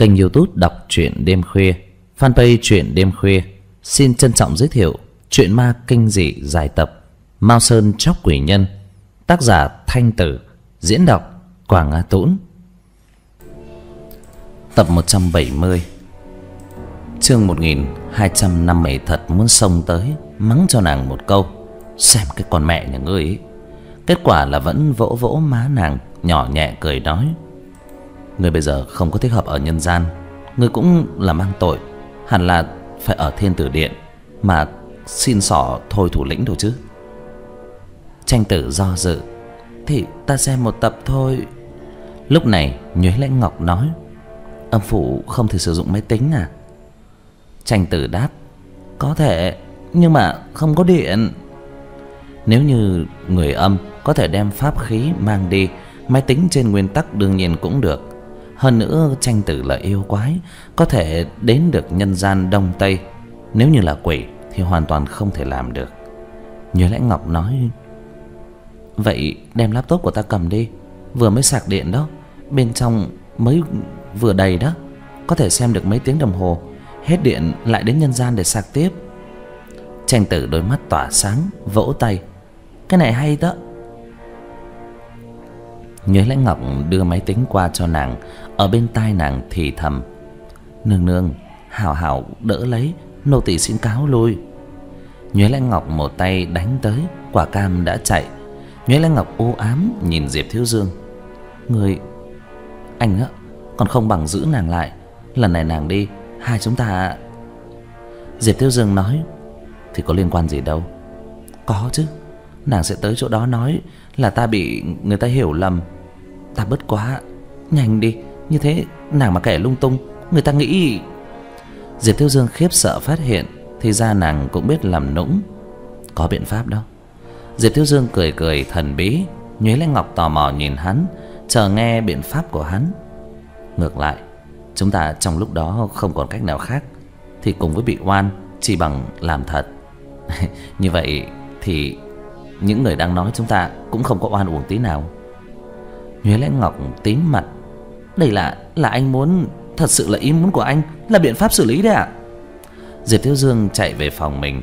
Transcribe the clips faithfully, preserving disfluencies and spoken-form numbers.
Kênh YouTube đọc truyện đêm khuya, fanpage truyện đêm khuya xin trân trọng giới thiệu truyện ma kinh dị dài tập Mao Sơn Chóc Quỷ Nhân, tác giả Thanh Tử, diễn đọc Quảng Á Tũng. Tập một trăm bảy mươi. Chương một nghìn hai trăm năm mươi. Thật muốn xông tới mắng cho nàng một câu, xem cái con mẹ nhà ngươi ấy. Kết quả là vẫn vỗ vỗ má nàng, nhỏ nhẹ cười nói: ngươi bây giờ không có thích hợp ở nhân gian, ngươi cũng là mang tội, hẳn là phải ở Thiên Tử Điện mà xin xỏ thôi thủ lĩnh đâu chứ. Tranh Tử do dự: thì ta xem một tập thôi. Lúc này Nhuế Lãnh Ngọc nói: âm phủ không thể sử dụng máy tính à? Tranh Tử đáp: có thể, nhưng mà không có điện. Nếu như người âm có thể đem pháp khí mang đi, máy tính trên nguyên tắc đương nhiên cũng được. Hơn nữa Tranh Tử là yêu quái, có thể đến được nhân gian Đông Tây. Nếu như là quỷ thì hoàn toàn không thể làm được. Nhuế Lãnh Ngọc nói: vậy đem laptop của ta cầm đi, vừa mới sạc điện đó, bên trong mới vừa đầy đó, có thể xem được mấy tiếng đồng hồ, hết điện lại đến nhân gian để sạc tiếp. Tranh Tử đôi mắt tỏa sáng, vỗ tay: cái này hay đó. Nhuế Lãnh Ngọc đưa máy tính qua cho nàng, ở bên tai nàng thì thầm: nương nương, hảo hảo đỡ lấy, nô tỳ xin cáo lui. Nhuế Lãnh Ngọc một tay đánh tới, quả cam đã chạy. Nhuế Lãnh Ngọc u ám nhìn Diệp Thiếu Dương: người, anh á, còn không bằng giữ nàng lại, lần này nàng đi, hai chúng ta. Diệp Thiếu Dương nói: thì có liên quan gì đâu. Có chứ, nàng sẽ tới chỗ đó nói là ta bị người ta hiểu lầm. Ta bớt quá, nhanh đi, như thế nàng mà kể lung tung, người ta nghĩ. Diệp Thiếu Dương khiếp sợ phát hiện thì ra nàng cũng biết làm nũng. Có biện pháp đâu. Diệp Thiếu Dương cười cười thần bí. Nhuế Lãnh Ngọc tò mò nhìn hắn, chờ nghe biện pháp của hắn. Ngược lại, chúng ta trong lúc đó không còn cách nào khác, thì cùng với bị oan chỉ bằng làm thật. Như vậy thì những người đang nói chúng ta cũng không có oan uổng tí nào. Nhuế Lãnh Ngọc tím mặt: đây là là anh muốn, thật sự là ý muốn của anh là biện pháp xử lý đấy ạ. Diệp Thiếu Dương chạy về phòng mình,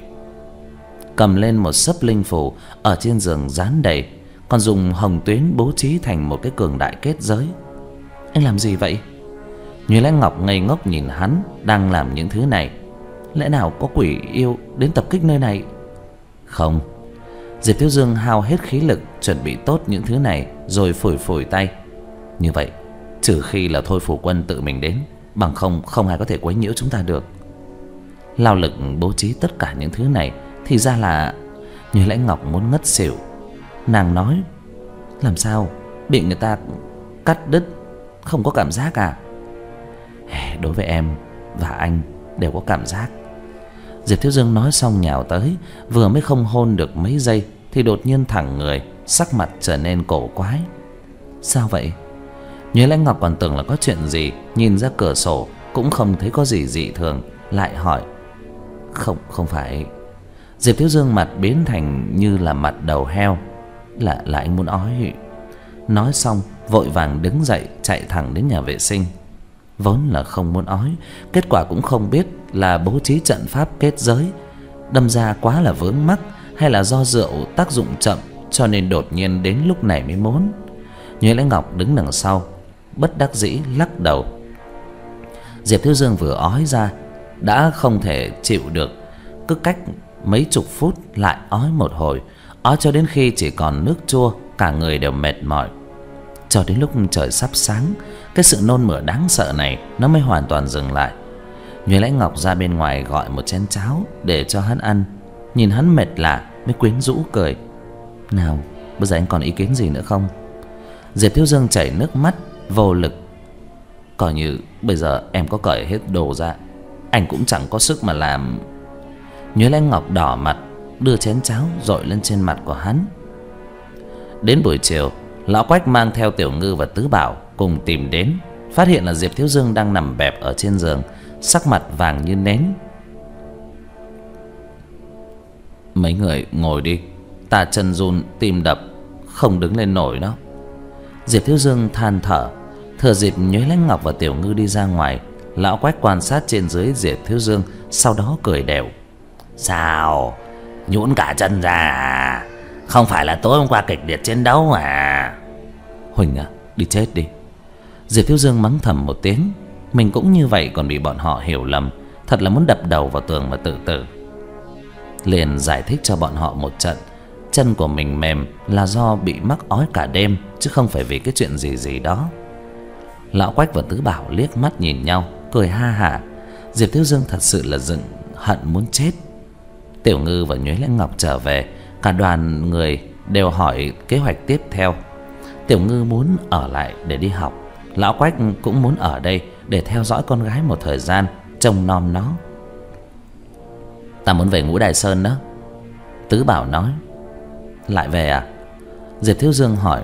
cầm lên một sấp linh phù ở trên giường dán đầy, còn dùng hồng tuyến bố trí thành một cái cường đại kết giới. Anh làm gì vậy? Nhuế Lãnh Ngọc ngây ngốc nhìn hắn đang làm những thứ này. Lẽ nào có quỷ yêu đến tập kích nơi này? Không. Diệp Thiếu Dương hao hết khí lực chuẩn bị tốt những thứ này rồi phủi phủi tay. Như vậy trừ khi là Thôi Phủ Quân tự mình đến, bằng không không ai có thể quấy nhiễu chúng ta được. Lao lực bố trí tất cả những thứ này thì ra là Nhuế Lãnh Ngọc muốn ngất xỉu. Nàng nói: làm sao bị người ta cắt đứt không có cảm giác à? Đối với em và anh đều có cảm giác. Diệp Thiếu Dương nói xong nhào tới, vừa mới không hôn được mấy giây thì đột nhiên thẳng người, sắc mặt trở nên cổ quái. Sao vậy? Nhuế Lãnh Ngọc còn tưởng là có chuyện gì, nhìn ra cửa sổ cũng không thấy có gì dị thường, lại hỏi: Không, không phải. Diệp Thiếu Dương mặt biến thành như là mặt đầu heo. Là, là anh muốn ói. Nói xong vội vàng đứng dậy chạy thẳng đến nhà vệ sinh. Vốn là không muốn ói, kết quả cũng không biết là bố trí trận pháp kết giới đâm ra quá là vướng mắc, hay là do rượu tác dụng chậm cho nên đột nhiên đến lúc này mới muốn. Nhuế Lãnh Ngọc đứng đằng sau bất đắc dĩ lắc đầu. Diệp Thiếu Dương vừa ói ra đã không thể chịu được, cứ cách mấy chục phút lại ói một hồi, ói cho đến khi chỉ còn nước chua, cả người đều mệt mỏi. Cho đến lúc trời sắp sáng, cái sự nôn mửa đáng sợ này nó mới hoàn toàn dừng lại. Nhuế Lãnh Ngọc ra bên ngoài gọi một chén cháo để cho hắn ăn. Nhìn hắn mệt lạ mới quyến rũ cười: nào, bây giờ anh còn ý kiến gì nữa không? Diệp Thiếu Dương chảy nước mắt vô lực: coi như bây giờ em có cởi hết đồ ra, anh cũng chẳng có sức mà làm. Nhuế Lãnh Ngọc đỏ mặt đưa chén cháo dội lên trên mặt của hắn. Đến buổi chiều, lão Quách mang theo Tiểu Ngư và Tứ Bảo cùng tìm đến, phát hiện là Diệp Thiếu Dương đang nằm bẹp ở trên giường, sắc mặt vàng như nến. Mấy người ngồi đi, ta chân run tim đập, không đứng lên nổi đó. Diệp Thiếu Dương than thở. Thừa dịp Nhuế Lãnh Ngọc và Tiểu Ngư đi ra ngoài, Lão Quách quan sát trên dưới Diệp Thiếu Dương, sau đó cười đều. Sao nhũn cả chân ra à? Không phải là tối hôm qua kịch liệt chiến đấu à? Huỳnh à, đi chết đi. Diệp Thiếu Dương mắng thầm một tiếng. Mình cũng như vậy còn bị bọn họ hiểu lầm, thật là muốn đập đầu vào tường mà tự tử. Liền giải thích cho bọn họ một trận. Chân của mình mềm là do bị mắc ói cả đêm, chứ không phải vì cái chuyện gì gì đó. Lão Quách và Tứ Bảo liếc mắt nhìn nhau, cười ha hả. Diệp Thiếu Dương thật sự là giận hận muốn chết. Tiểu Ngư và Nhuế Lãnh Ngọc trở về, cả đoàn người đều hỏi kế hoạch tiếp theo. Tiểu Ngư muốn ở lại để đi học, Lão Quách cũng muốn ở đây để theo dõi con gái một thời gian, trông nom nó. Ta muốn về Ngũ Đài Sơn đó, Tứ Bảo nói. Lại về à? Diệp Thiếu Dương hỏi.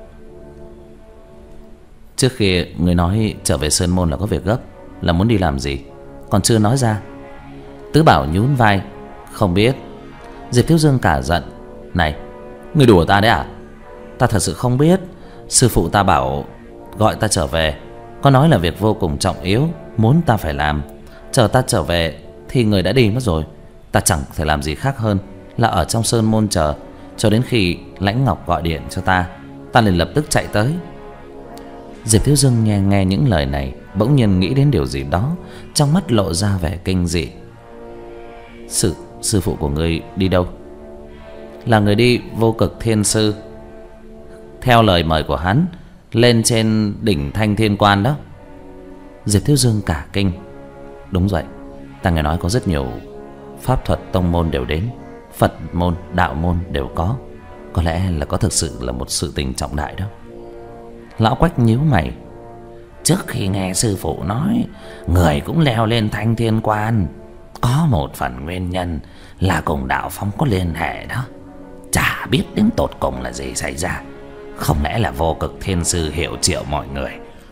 Trước khi người nói trở về Sơn Môn là có việc gấp, là muốn đi làm gì, còn chưa nói ra. Tứ Bảo nhún vai. Không biết. Diệp Thiếu Dương cả giận. Này, người đùa ta đấy à? Ta thật sự không biết. Sư phụ ta bảo gọi ta trở về, có nói là việc vô cùng trọng yếu, muốn ta phải làm. Chờ ta trở về thì người đã đi mất rồi. Ta chẳng thể làm gì khác hơn là ở trong Sơn Môn chờ, cho đến khi Lãnh Ngọc gọi điện cho ta, ta liền lập tức chạy tới. Diệp Thiếu Dương nghe, nghe những lời này, bỗng nhiên nghĩ đến điều gì đó, trong mắt lộ ra vẻ kinh dị. Sư, sư phụ của ngươi đi đâu? Là người đi Vô Cực Thiên Sư, theo lời mời của hắn, lên trên đỉnh Thanh Thiên Quan đó. Diệp Thiếu Dương cả kinh. Đúng vậy, ta nghe nói có rất nhiều pháp thuật tông môn đều đến, Phật môn, đạo môn đều có. Có lẽ là có thực sự là một sự tình trọng đại đó. Lão Quách nhíu mày. Trước khi nghe sư phụ nói người cũng leo lên Thanh Thiên Quan, có một phần nguyên nhân là cùng đạo phong có liên hệ đó. Chả biết đến tột cùng là gì xảy ra. Không lẽ là Vô Cực Thiên Sư hiệu triệu mọi người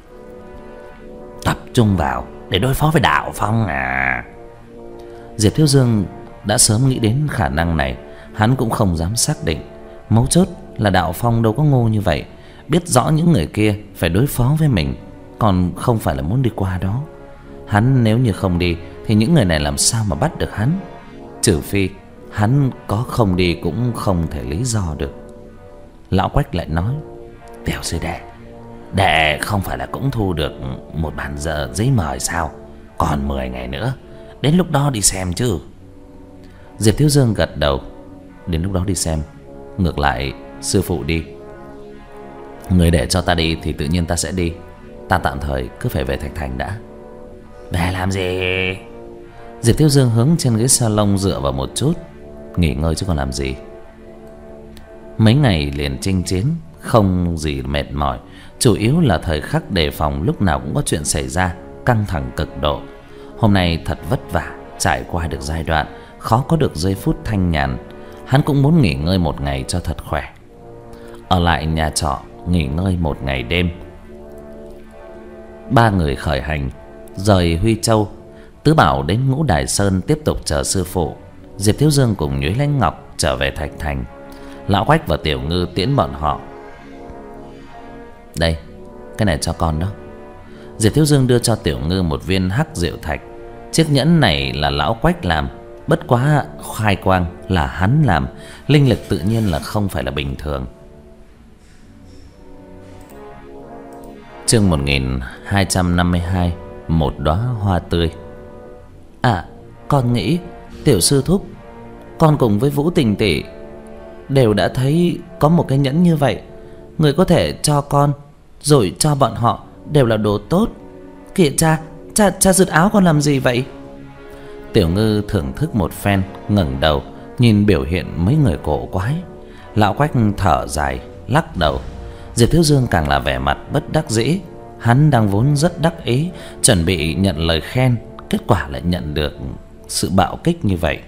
tập trung vào để đối phó với đạo phong à? Diệp Thiếu Dương đã sớm nghĩ đến khả năng này. Hắn cũng không dám xác định. Mấu chốt là đạo phong đâu có ngu như vậy, biết rõ những người kia phải đối phó với mình, còn không phải là muốn đi qua đó. Hắn nếu như không đi thì những người này làm sao mà bắt được hắn? Trừ phi hắn có không đi cũng không thể lý do được. Lão Quách lại nói. Tiểu sư đệ, đệ không phải là cũng thu được một bản giờ giấy mời sao? Còn mười ngày nữa, đến lúc đó đi xem chứ. Diệp Thiếu Dương gật đầu. Đến lúc đó đi xem. Ngược lại sư phụ đi, người để cho ta đi thì tự nhiên ta sẽ đi. Ta tạm thời cứ phải về Thạch Thành đã. Về làm gì? Diệp Thiếu Dương hướng trên ghế salon dựa vào một chút, nghỉ ngơi chứ còn làm gì. Mấy ngày liền chinh chiến, không gì mệt mỏi, chủ yếu là thời khắc đề phòng lúc nào cũng có chuyện xảy ra, căng thẳng cực độ. Hôm nay thật vất vả, trải qua được giai đoạn khó có được giây phút thanh nhàn. Hắn cũng muốn nghỉ ngơi một ngày cho thật khỏe. Ở lại nhà trọ nghỉ ngơi một ngày đêm. Ba người khởi hành rời Huy Châu. Tứ Bảo đến Ngũ Đài Sơn tiếp tục chờ sư phụ. Diệp Thiếu Dương cùng Nhuế Lãnh Ngọc trở về Thạch Thành. Lão Quách và Tiểu Ngư tiễn bọn họ. Đây, cái này cho con đó. Diệp Thiếu Dương đưa cho Tiểu Ngư một viên hắc diệu thạch. Chiếc nhẫn này là Lão Quách làm, bất quá khai quang là hắn làm, linh lực tự nhiên là không phải là bình thường. Chương một nghìn hai trăm năm mươi hai. Một đóa hoa tươi. À, con nghĩ Tiểu sư thúc, con cùng với Vũ Tình tỷ đều đã thấy có một cái nhẫn như vậy. Người có thể cho con rồi cho bọn họ đều là đồ tốt. Kìa cha, cha, cha giật áo con làm gì vậy? Tiểu Ngư thưởng thức một phen, ngẩng đầu nhìn biểu hiện mấy người cổ quái. Lão Quách thở dài lắc đầu. Diệp Thiếu Dương càng là vẻ mặt bất đắc dĩ. Hắn đang vốn rất đắc ý, chuẩn bị nhận lời khen, kết quả lại nhận được sự bạo kích như vậy.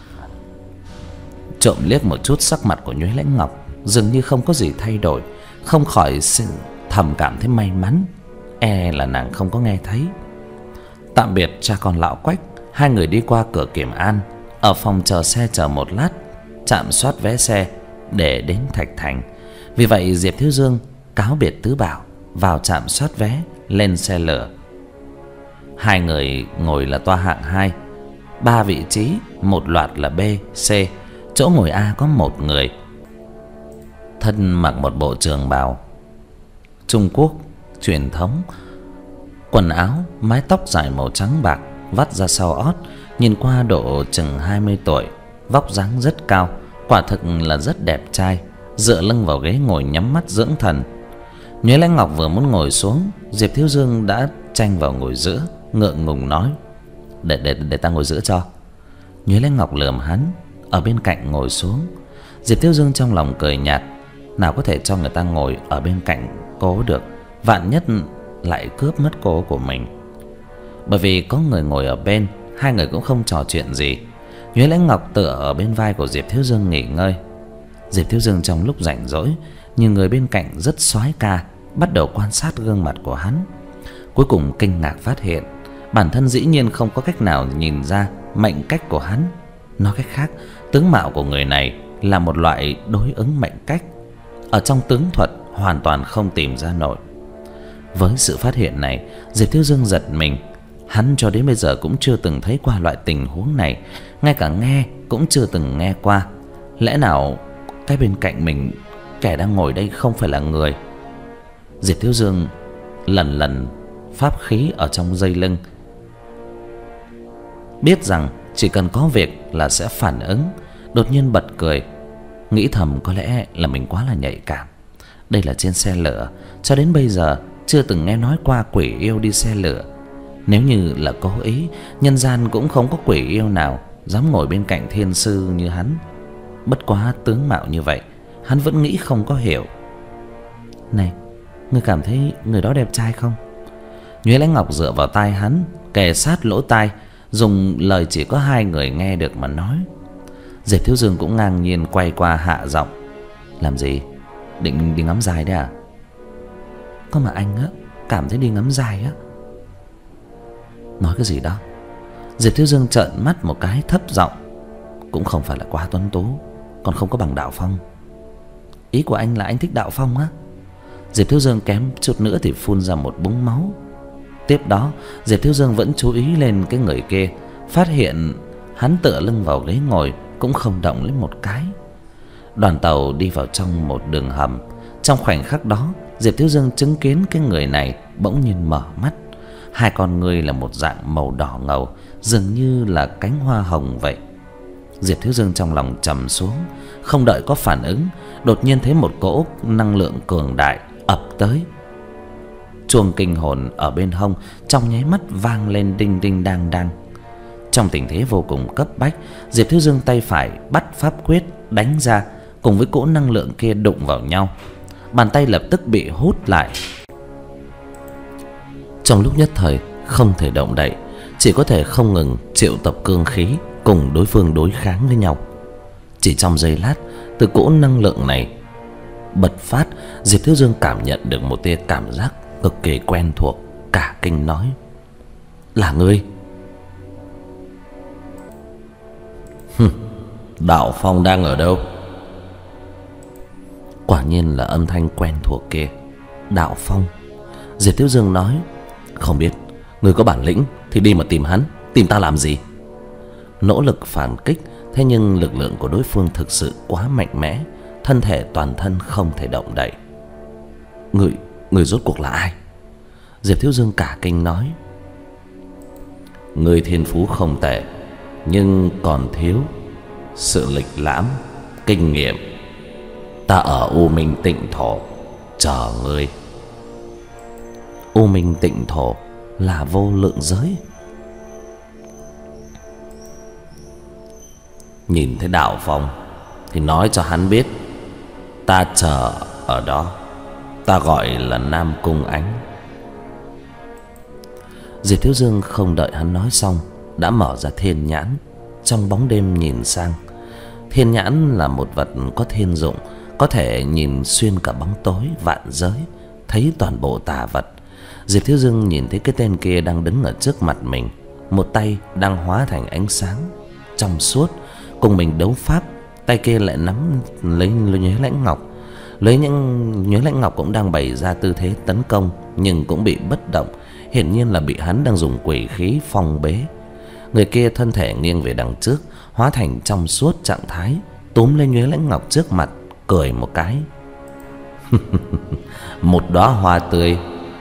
Trộm liếc một chút sắc mặt của Nhuế Lãnh Ngọc, dường như không có gì thay đổi, không khỏi thầm cảm thấy may mắn. E là nàng không có nghe thấy. Tạm biệt cha con Lão Quách, hai người đi qua cửa Kiểm An. Ở phòng chờ xe chờ một lát, trạm soát vé xe để đến Thạch Thành. Vì vậy Diệp Thiếu Dương cáo biệt Tứ Bảo, vào trạm soát vé, lên xe lửa. Hai người ngồi là toa hạng hai, ba vị trí, một loạt là B, C. Chỗ ngồi A có một người, thân mặc một bộ trường bào Trung Quốc truyền thống, quần áo, mái tóc dài màu trắng bạc vắt ra sau ót, nhìn qua độ chừng hai mươi tuổi, vóc dáng rất cao, quả thực là rất đẹp trai. Dựa lưng vào ghế ngồi nhắm mắt dưỡng thần. Nhuế Lãnh Ngọc vừa muốn ngồi xuống, Diệp Thiếu Dương đã tranh vào ngồi giữa, ngượng ngùng nói: để để để ta ngồi giữa cho. Nhuế Lãnh Ngọc lườm hắn, ở bên cạnh ngồi xuống. Diệp Thiếu Dương trong lòng cười nhạt, nào có thể cho người ta ngồi ở bên cạnh cô được, vạn nhất lại cướp mất cô của mình. Bởi vì có người ngồi ở bên, hai người cũng không trò chuyện gì. Nhuế Lãnh Ngọc tựa ở bên vai của Diệp Thiếu Dương nghỉ ngơi. Diệp Thiếu Dương trong lúc rảnh rỗi nhìn người bên cạnh rất soái ca, bắt đầu quan sát gương mặt của hắn. Cuối cùng kinh ngạc phát hiện bản thân dĩ nhiên không có cách nào nhìn ra mệnh cách của hắn. Nói cách khác, tướng mạo của người này là một loại đối ứng mệnh cách, ở trong tướng thuật hoàn toàn không tìm ra nổi. Với sự phát hiện này, Diệp Thiếu Dương giật mình. Hắn cho đến bây giờ cũng chưa từng thấy qua loại tình huống này, ngay cả nghe cũng chưa từng nghe qua. Lẽ nào cái bên cạnh mình, kẻ đang ngồi đây không phải là người? Diệp Thiếu Dương lần lần pháp khí ở trong dây lưng, biết rằng chỉ cần có việc là sẽ phản ứng. Đột nhiên bật cười, nghĩ thầm có lẽ là mình quá là nhạy cảm. Đây là trên xe lửa, cho đến bây giờ chưa từng nghe nói qua quỷ yêu đi xe lửa. Nếu như là cố ý, nhân gian cũng không có quỷ yêu nào dám ngồi bên cạnh thiên sư như hắn. Bất quá tướng mạo như vậy, hắn vẫn nghĩ không có hiểu. Này, ngươi cảm thấy người đó đẹp trai không? Nhuế Lãnh Ngọc dựa vào tai hắn, kề sát lỗ tai, dùng lời chỉ có hai người nghe được mà nói. Diệp Thiếu Dương cũng ngang nhiên quay qua hạ giọng: làm gì? Định đi ngắm dài đấy à? Có mà anh á, cảm thấy đi ngắm dài á. Nói cái gì đó? Diệp Thiếu Dương trợn mắt một cái thấp giọng: cũng không phải là quá tuấn tú, còn không có bằng Đạo Phong. Ý của anh là anh thích Đạo Phong á? Diệp Thiếu Dương kém chút nữa thì phun ra một búng máu. Tiếp đó Diệp Thiếu Dương vẫn chú ý lên cái người kia, phát hiện hắn tựa lưng vào ghế ngồi, cũng không động lấy một cái. Đoàn tàu đi vào trong một đường hầm. Trong khoảnh khắc đó, Diệp Thiếu Dương chứng kiến cái người này bỗng nhiên mở mắt. Hai con ngươi là một dạng màu đỏ ngầu, dường như là cánh hoa hồng vậy. Diệp Thiếu Dương trong lòng trầm xuống, không đợi có phản ứng, đột nhiên thấy một cỗ năng lượng cường đại ập tới. Chuông kinh hồn ở bên hông trong nháy mắt vang lên đinh đinh đang đang. Trong tình thế vô cùng cấp bách, Diệp Thiếu Dương tay phải bắt pháp quyết đánh ra, cùng với cỗ năng lượng kia đụng vào nhau. Bàn tay lập tức bị hút lại. Trong lúc nhất thời không thể động đậy, chỉ có thể không ngừng triệu tập cương khí cùng đối phương đối kháng với nhau. Chỉ trong giây lát, từ cỗ năng lượng này bật phát, Diệp Thiếu Dương cảm nhận được một tia cảm giác cực kỳ quen thuộc, cả kinh nói: là ngươi? Hừm, Đạo Phong đang ở đâu? Quả nhiên là âm thanh quen thuộc kia. Đạo Phong. Diệp Thiếu Dương nói: không biết, ngươi có bản lĩnh thì đi mà tìm hắn, tìm ta làm gì? Nỗ lực phản kích, thế nhưng lực lượng của đối phương thực sự quá mạnh mẽ, thân thể toàn thân không thể động đậy. Người, người rốt cuộc là ai? Diệp Thiếu Dương cả kinh nói: người thiên phú không tệ, nhưng còn thiếu sự lịch lãm, kinh nghiệm. Ta ở U Minh Tịnh Thổ chờ ngươi. U Minh Tịnh Thổ là vô lượng giới. Nhìn thấy Đạo Phong thì nói cho hắn biết ta chờ ở đó. Ta gọi là Nam Cung Ánh. Diệp Thiếu Dương không đợi hắn nói xong đã mở ra thiên nhãn, trong bóng đêm nhìn sang. Thiên nhãn là một vật có thiên dụng, có thể nhìn xuyên cả bóng tối vạn giới, thấy toàn bộ tà vật. Diệp Thiếu Dương nhìn thấy cái tên kia đang đứng ở trước mặt mình, một tay đang hóa thành ánh sáng trong suốt, cùng mình đấu pháp. Tay kia lại nắm lấy Nhuế Lãnh Ngọc. Lấy những Nhuế Lãnh Ngọc cũng đang bày ra tư thế tấn công, nhưng cũng bị bất động, hiển nhiên là bị hắn đang dùng quỷ khí phong bế. Người kia thân thể nghiêng về đằng trước, hóa thành trong suốt trạng thái, túm lên Nhuế Lãnh Ngọc trước mặt, cười một cái. Một đóa hoa tươi.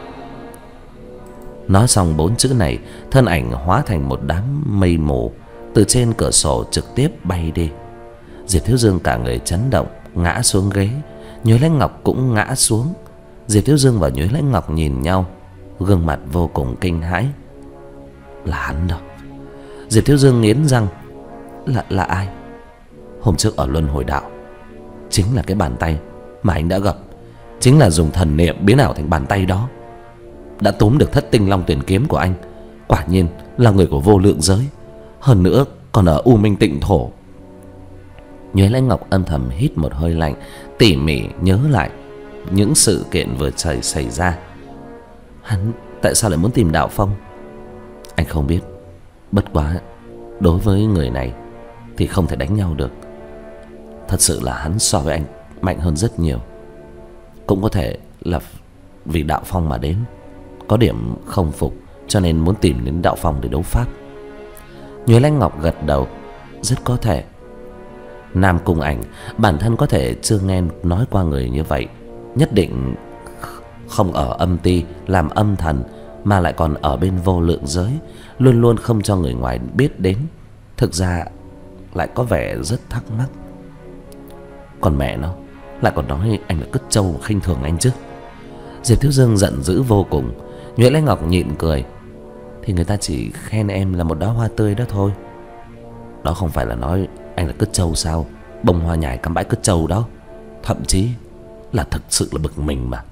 Nói xong bốn chữ này, thân ảnh hóa thành một đám mây mù, từ trên cửa sổ trực tiếp bay đi. Diệp Thiếu Dương cả người chấn động, ngã xuống ghế. Nhuế Lãnh Ngọc cũng ngã xuống. Diệp Thiếu Dương và Nhuế Lãnh Ngọc nhìn nhau, gương mặt vô cùng kinh hãi. Là hắn đâu? Diệp Thiếu Dương nghiến răng. Là, là ai? Hôm trước ở Luân Hồi Đạo, chính là cái bàn tay mà anh đã gặp. Chính là dùng thần niệm biến ảo thành bàn tay đó, đã túm được thất tinh long tuyển kiếm của anh. Quả nhiên là người của vô lượng giới, hơn nữa còn ở U Minh Tịnh Thổ. Nhuế Lãnh Ngọc âm thầm hít một hơi lạnh, tỉ mỉ nhớ lại những sự kiện vừa xảy xảy ra. Hắn tại sao lại muốn tìm Đạo Phong? Anh không biết. Bất quá đối với người này thì không thể đánh nhau được. Thật sự là hắn so với anh mạnh hơn rất nhiều. Cũng có thể là vì Đạo Phong mà đến, có điểm không phục, cho nên muốn tìm đến Đạo Phong để đấu pháp. Nhuế Lãnh Ngọc gật đầu. Rất có thể. Nam Cung Ảnh bản thân có thể chưa nghe nói qua người như vậy, nhất định không ở âm ti làm âm thần, mà lại còn ở bên vô lượng giới, luôn luôn không cho người ngoài biết đến. Thực ra lại có vẻ rất thắc mắc. Còn mẹ nó lại còn nói anh là cứt trâu, khinh thường anh chứ. Diệp Thiếu Dương giận dữ vô cùng. Nhuế Lãnh Ngọc nhịn cười. Thì người ta chỉ khen em là một đóa hoa tươi đó thôi. Đó không phải là nói anh là cứt trâu sao? Bông hoa nhài cắm bãi cứt trâu đó. Thậm chí là thực sự là bực mình mà.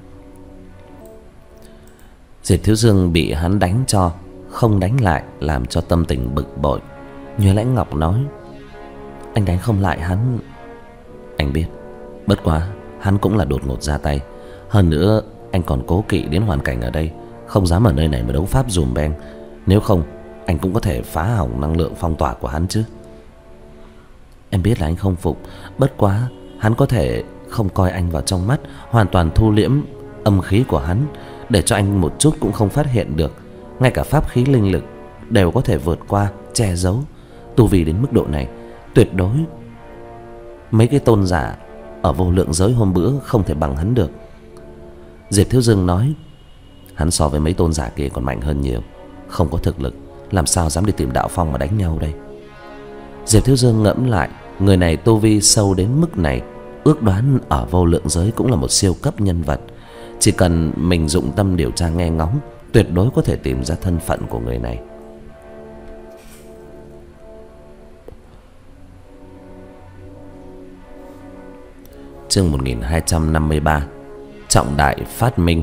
Diệp Thiếu Dương bị hắn đánh cho, không đánh lại, làm cho tâm tình bực bội. Nhuế Lãnh Ngọc nói. Anh đánh không lại hắn. Anh biết. Bất quá hắn cũng là đột ngột ra tay. Hơn nữa anh còn cố kỵ đến hoàn cảnh ở đây, không dám ở nơi này mà đấu pháp dùm beng. Nếu không anh cũng có thể phá hỏng năng lượng phong tỏa của hắn chứ. Em biết là anh không phục. Bất quá hắn có thể không coi anh vào trong mắt, hoàn toàn thu liễm âm khí của hắn, để cho anh một chút cũng không phát hiện được. Ngay cả pháp khí linh lực đều có thể vượt qua, che giấu. Tu vi đến mức độ này, tuyệt đối mấy cái tôn giả ở vô lượng giới hôm bữa không thể bằng hắn được. Diệp Thiếu Dương nói. Hắn so với mấy tôn giả kia còn mạnh hơn nhiều, không có thực lực, làm sao dám đi tìm Đạo Phong mà đánh nhau đây. Diệp Thiếu Dương ngẫm lại, người này tu vi sâu đến mức này, ước đoán ở vô lượng giới cũng là một siêu cấp nhân vật. Chỉ cần mình dụng tâm điều tra nghe ngóng, tuyệt đối có thể tìm ra thân phận của người này. Chương một nghìn hai trăm năm mươi ba. Trọng đại phát minh.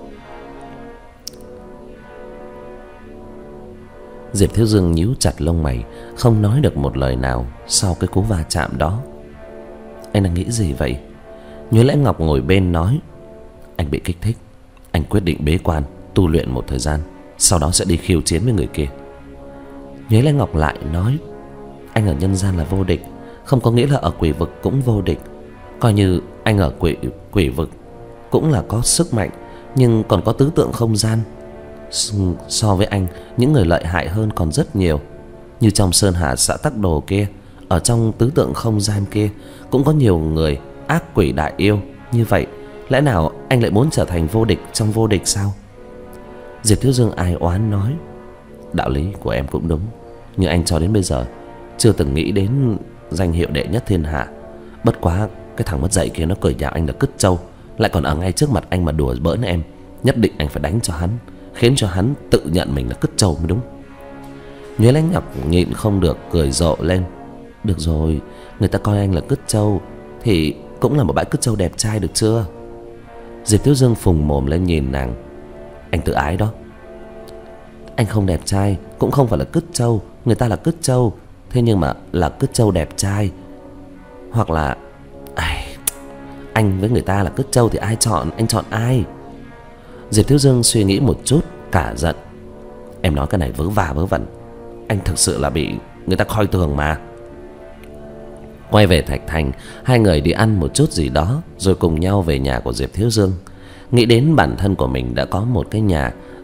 Diệp Thiếu Dương nhíu chặt lông mày, không nói được một lời nào sau cái cú va chạm đó. Anh đang nghĩ gì vậy? Nhuế Lãnh Ngọc ngồi bên nói. Anh bị kích thích, anh quyết định bế quan tu luyện một thời gian, sau đó sẽ đi khiêu chiến với người kia. Nhuế Lãnh Ngọc lại nói. Anh ở nhân gian là vô địch, không có nghĩa là ở quỷ vực cũng vô địch. Coi như anh ở quỷ, quỷ vực cũng là có sức mạnh, nhưng còn có tứ tượng không gian. So với anh, những người lợi hại hơn còn rất nhiều. Như trong Sơn Hà xã Tắc Đồ kia, ở trong tứ tượng không gian kia cũng có nhiều người ác quỷ đại yêu. Như vậy lẽ nào anh lại muốn trở thành vô địch trong vô địch sao? Diệp Thiếu Dương ai oán nói. Đạo lý của em cũng đúng, nhưng anh cho đến bây giờ chưa từng nghĩ đến danh hiệu đệ nhất thiên hạ. Bất quá cái thằng mất dạy kia nó cười nhạo anh là cứt trâu, lại còn ở ngay trước mặt anh mà đùa bỡn em. Nhất định anh phải đánh cho hắn, khiến cho hắn tự nhận mình là cứt trâu mới đúng. Nhuế Lãnh Ngọc nhịn không được cười rộ lên. Được rồi, người ta coi anh là cứt trâu thì cũng là một bãi cứt trâu đẹp trai được chưa? Diệp Thiếu Dương phùng mồm lên nhìn nàng. Anh tự ái đó. Anh không đẹp trai cũng không phải là cứt trâu, người ta là cứt trâu. Thế nhưng mà là cứt trâu đẹp trai, hoặc là ai, anh với người ta là cứt trâu thì ai chọn? Anh chọn ai? Diệp Thiếu Dương suy nghĩ một chút, cả giận. Em nói cái này vớ va vớ vẩn, anh thực sự là bị người ta coi thường mà. Quay về Thạch Thành, hai người đi ăn một chút gì đó, rồi cùng nhau về nhà của Diệp Thiếu Dương. Nghĩ đến bản thân của mình đã có một cái nhà,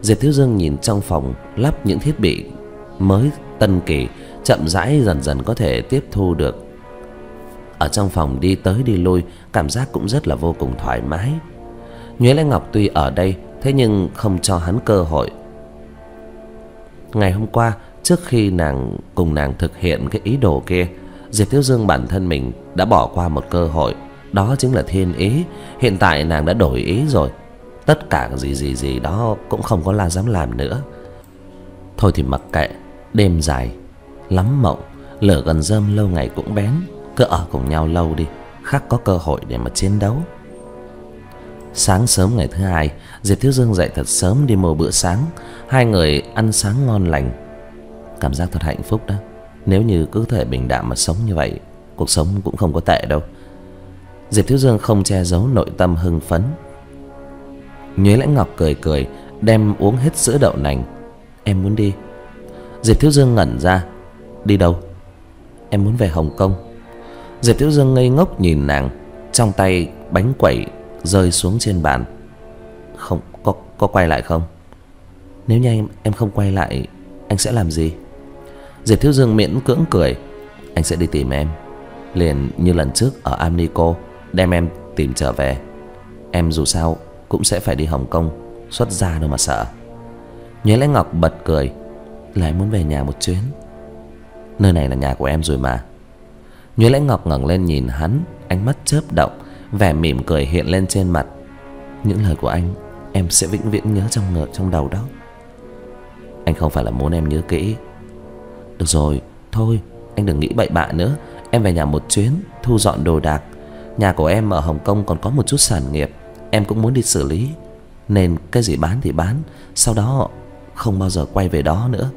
Diệp Thiếu Dương nhìn trong phòng lắp những thiết bị mới tân kỳ, chậm rãi dần dần có thể tiếp thu được. Ở trong phòng đi tới đi lui, cảm giác cũng rất là vô cùng thoải mái. Nhuế Lãnh Ngọc tuy ở đây, thế nhưng không cho hắn cơ hội. Ngày hôm qua, trước khi nàng cùng nàng thực hiện cái ý đồ kia, Diệp Thiếu Dương bản thân mình đã bỏ qua một cơ hội. Đó chính là thiên ý. Hiện tại nàng đã đổi ý rồi. Tất cả gì gì gì đó cũng không có la dám làm nữa. Thôi thì mặc kệ. Đêm dài lắm mộng, lửa gần rơm lâu ngày cũng bén. Cứ ở cùng nhau lâu đi, khắc có cơ hội để mà chiến đấu. Sáng sớm ngày thứ hai, Diệp Thiếu Dương dậy thật sớm đi mua bữa sáng. Hai người ăn sáng ngon lành. Cảm giác thật hạnh phúc đó. Nếu như cứ thể bình đạm mà sống như vậy, cuộc sống cũng không có tệ đâu. Diệp Thiếu Dương không che giấu nội tâm hưng phấn. Nhuế Lãnh Ngọc cười cười, đem uống hết sữa đậu nành. Em muốn đi. Diệp Thiếu Dương ngẩn ra. Đi đâu? Em muốn về Hồng Kông. Diệp Thiếu Dương ngây ngốc nhìn nàng. Trong tay bánh quẩy rơi xuống trên bàn. Không, có, có quay lại không? Nếu như em, em không quay lại, anh sẽ làm gì? Diệp Thiếu Dương miễn cưỡng cười. Anh sẽ đi tìm em, liền như lần trước ở Amnico, đem em tìm trở về. Em dù sao cũng sẽ phải đi Hồng Kông, xuất gia đâu mà sợ. Nhuế Lãnh Ngọc bật cười. Lại muốn về nhà một chuyến. Nơi này là nhà của em rồi mà. Nhuế Lãnh Ngọc ngẩng lên nhìn hắn, ánh mắt chớp động, vẻ mỉm cười hiện lên trên mặt. Những lời của anh em sẽ vĩnh viễn nhớ trong ngờ trong đầu đó. Anh không phải là muốn em nhớ kỹ. Được rồi, thôi anh đừng nghĩ bậy bạ nữa. Em về nhà một chuyến, thu dọn đồ đạc. Nhà của em ở Hồng Kông còn có một chút sản nghiệp, em cũng muốn đi xử lý. Nên cái gì bán thì bán, sau đó không bao giờ quay về đó nữa.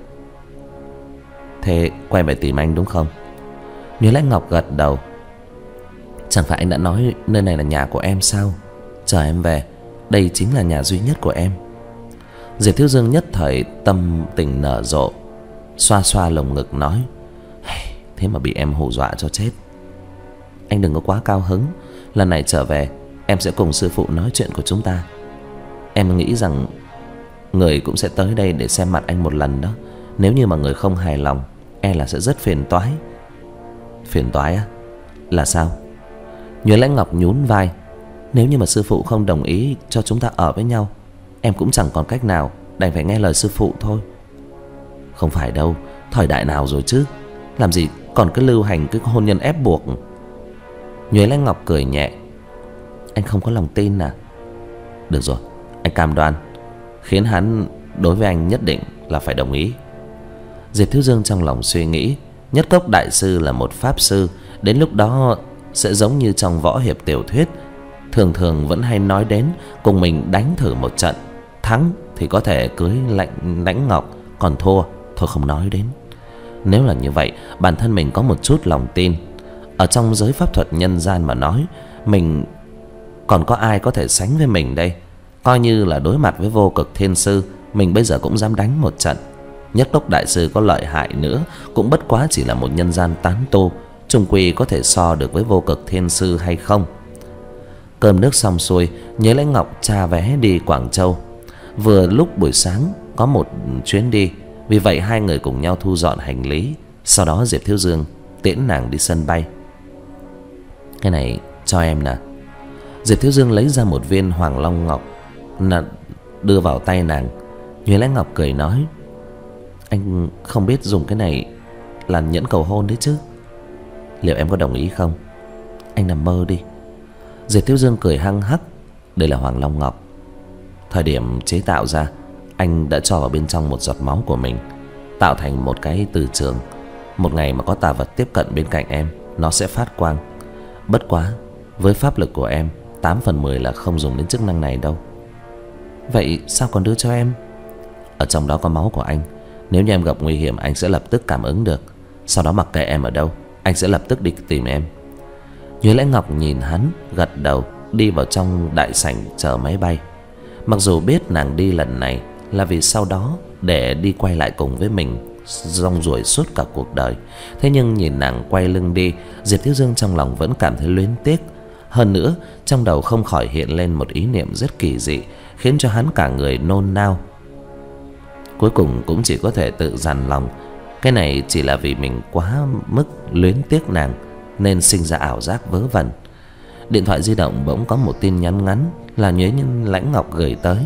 Thế quay về tìm anh đúng không? Nhuế Lãnh Ngọc gật đầu. Chẳng phải anh đã nói nơi này là nhà của em sao? Chờ em về, đây chính là nhà duy nhất của em. Diệp Thiếu Dương nhất thời tâm tình nở rộ, xoa xoa lồng ngực nói. Thế mà bị em hù dọa cho chết. Anh đừng có quá cao hứng. Lần này trở về, em sẽ cùng sư phụ nói chuyện của chúng ta. Em nghĩ rằng người cũng sẽ tới đây để xem mặt anh một lần đó. Nếu như mà người không hài lòng, e là sẽ rất phiền toái. Phiền toái á? Là sao? Nhuế Lãnh Ngọc nhún vai. Nếu như mà sư phụ không đồng ý cho chúng ta ở với nhau, em cũng chẳng còn cách nào, đành phải nghe lời sư phụ thôi. Không phải đâu, thời đại nào rồi chứ, làm gì còn cứ lưu hành cái hôn nhân ép buộc. Nhuế Lãnh Ngọc cười nhẹ. Anh không có lòng tin à? Được rồi, anh cam đoan, khiến hắn đối với anh nhất định là phải đồng ý. Diệp Thiếu Dương trong lòng suy nghĩ, Nhất Cốc đại sư là một pháp sư, đến lúc đó sẽ giống như trong võ hiệp tiểu thuyết, thường thường vẫn hay nói đến cùng mình đánh thử một trận, thắng thì có thể cưới Lãnh Lãnh Ngọc, còn thua thôi không nói đến. Nếu là như vậy, bản thân mình có một chút lòng tin. Ở trong giới pháp thuật nhân gian mà nói, mình còn có ai có thể sánh với mình đây? Coi như là đối mặt với Vô Cực Thiên Sư, mình bây giờ cũng dám đánh một trận. Nhất Cốc đại sư có lợi hại nữa, cũng bất quá chỉ là một nhân gian tán tu, chung quy có thể so được với Vô Cực Thiên Sư hay không? Cơm nước xong xuôi, Nhuế Lãnh Ngọc tra vé đi Quảng Châu. Vừa lúc buổi sáng có một chuyến đi, vì vậy hai người cùng nhau thu dọn hành lý. Sau đó Diệp Thiếu Dương tiễn nàng đi sân bay. Cái này cho em nè. Diệp Thiếu Dương lấy ra một viên Hoàng Long Ngọc, đưa vào tay nàng. Nhuế Lãnh Ngọc cười nói. Anh không biết dùng cái này là nhẫn cầu hôn đấy chứ? Liệu em có đồng ý không? Anh nằm mơ đi. Diệp Thiếu Dương cười hăng hắc. Đây là Hoàng Long Ngọc. Thời điểm chế tạo ra, anh đã cho vào bên trong một giọt máu của mình, tạo thành một cái từ trường. Một ngày mà có tà vật tiếp cận bên cạnh em, nó sẽ phát quang. Bất quá, với pháp lực của em, tám phần mười là không dùng đến chức năng này đâu. Vậy sao còn đưa cho em? Ở trong đó có máu của anh. Nếu như em gặp nguy hiểm, anh sẽ lập tức cảm ứng được. Sau đó mặc kệ em ở đâu, anh sẽ lập tức đi tìm em. Nhuế Lãnh Ngọc nhìn hắn, gật đầu, đi vào trong đại sảnh chờ máy bay. Mặc dù biết nàng đi lần này là vì sau đó để đi quay lại cùng với mình rong ruổi suốt cả cuộc đời, thế nhưng nhìn nàng quay lưng đi, Diệp Thiếu Dương trong lòng vẫn cảm thấy luyến tiếc. Hơn nữa, trong đầu không khỏi hiện lên một ý niệm rất kỳ dị, khiến cho hắn cả người nôn nao. Cuối cùng cũng chỉ có thể tự dằn lòng, cái này chỉ là vì mình quá mức luyến tiếc nàng nên sinh ra ảo giác vớ vẩn. Điện thoại di động bỗng có một tin nhắn ngắn là Nhuế Nhân Lãnh Ngọc gửi tới.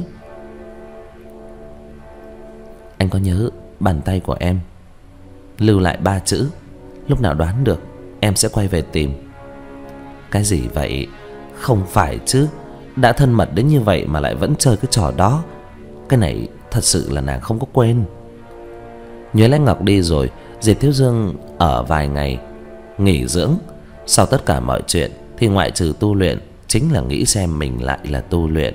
Anh có nhớ bàn tay của em? Lưu lại ba chữ, lúc nào đoán được em sẽ quay về tìm. Cái gì vậy? Không phải chứ, đã thân mật đến như vậy mà lại vẫn chơi cái trò đó. Cái này thật sự là nàng không có quên. Nhuế Lãnh Ngọc đi rồi, Diệp Thiếu Dương ở vài ngày nghỉ dưỡng. Sau tất cả mọi chuyện thì ngoại trừ tu luyện chính là nghĩ xem mình lại là tu luyện.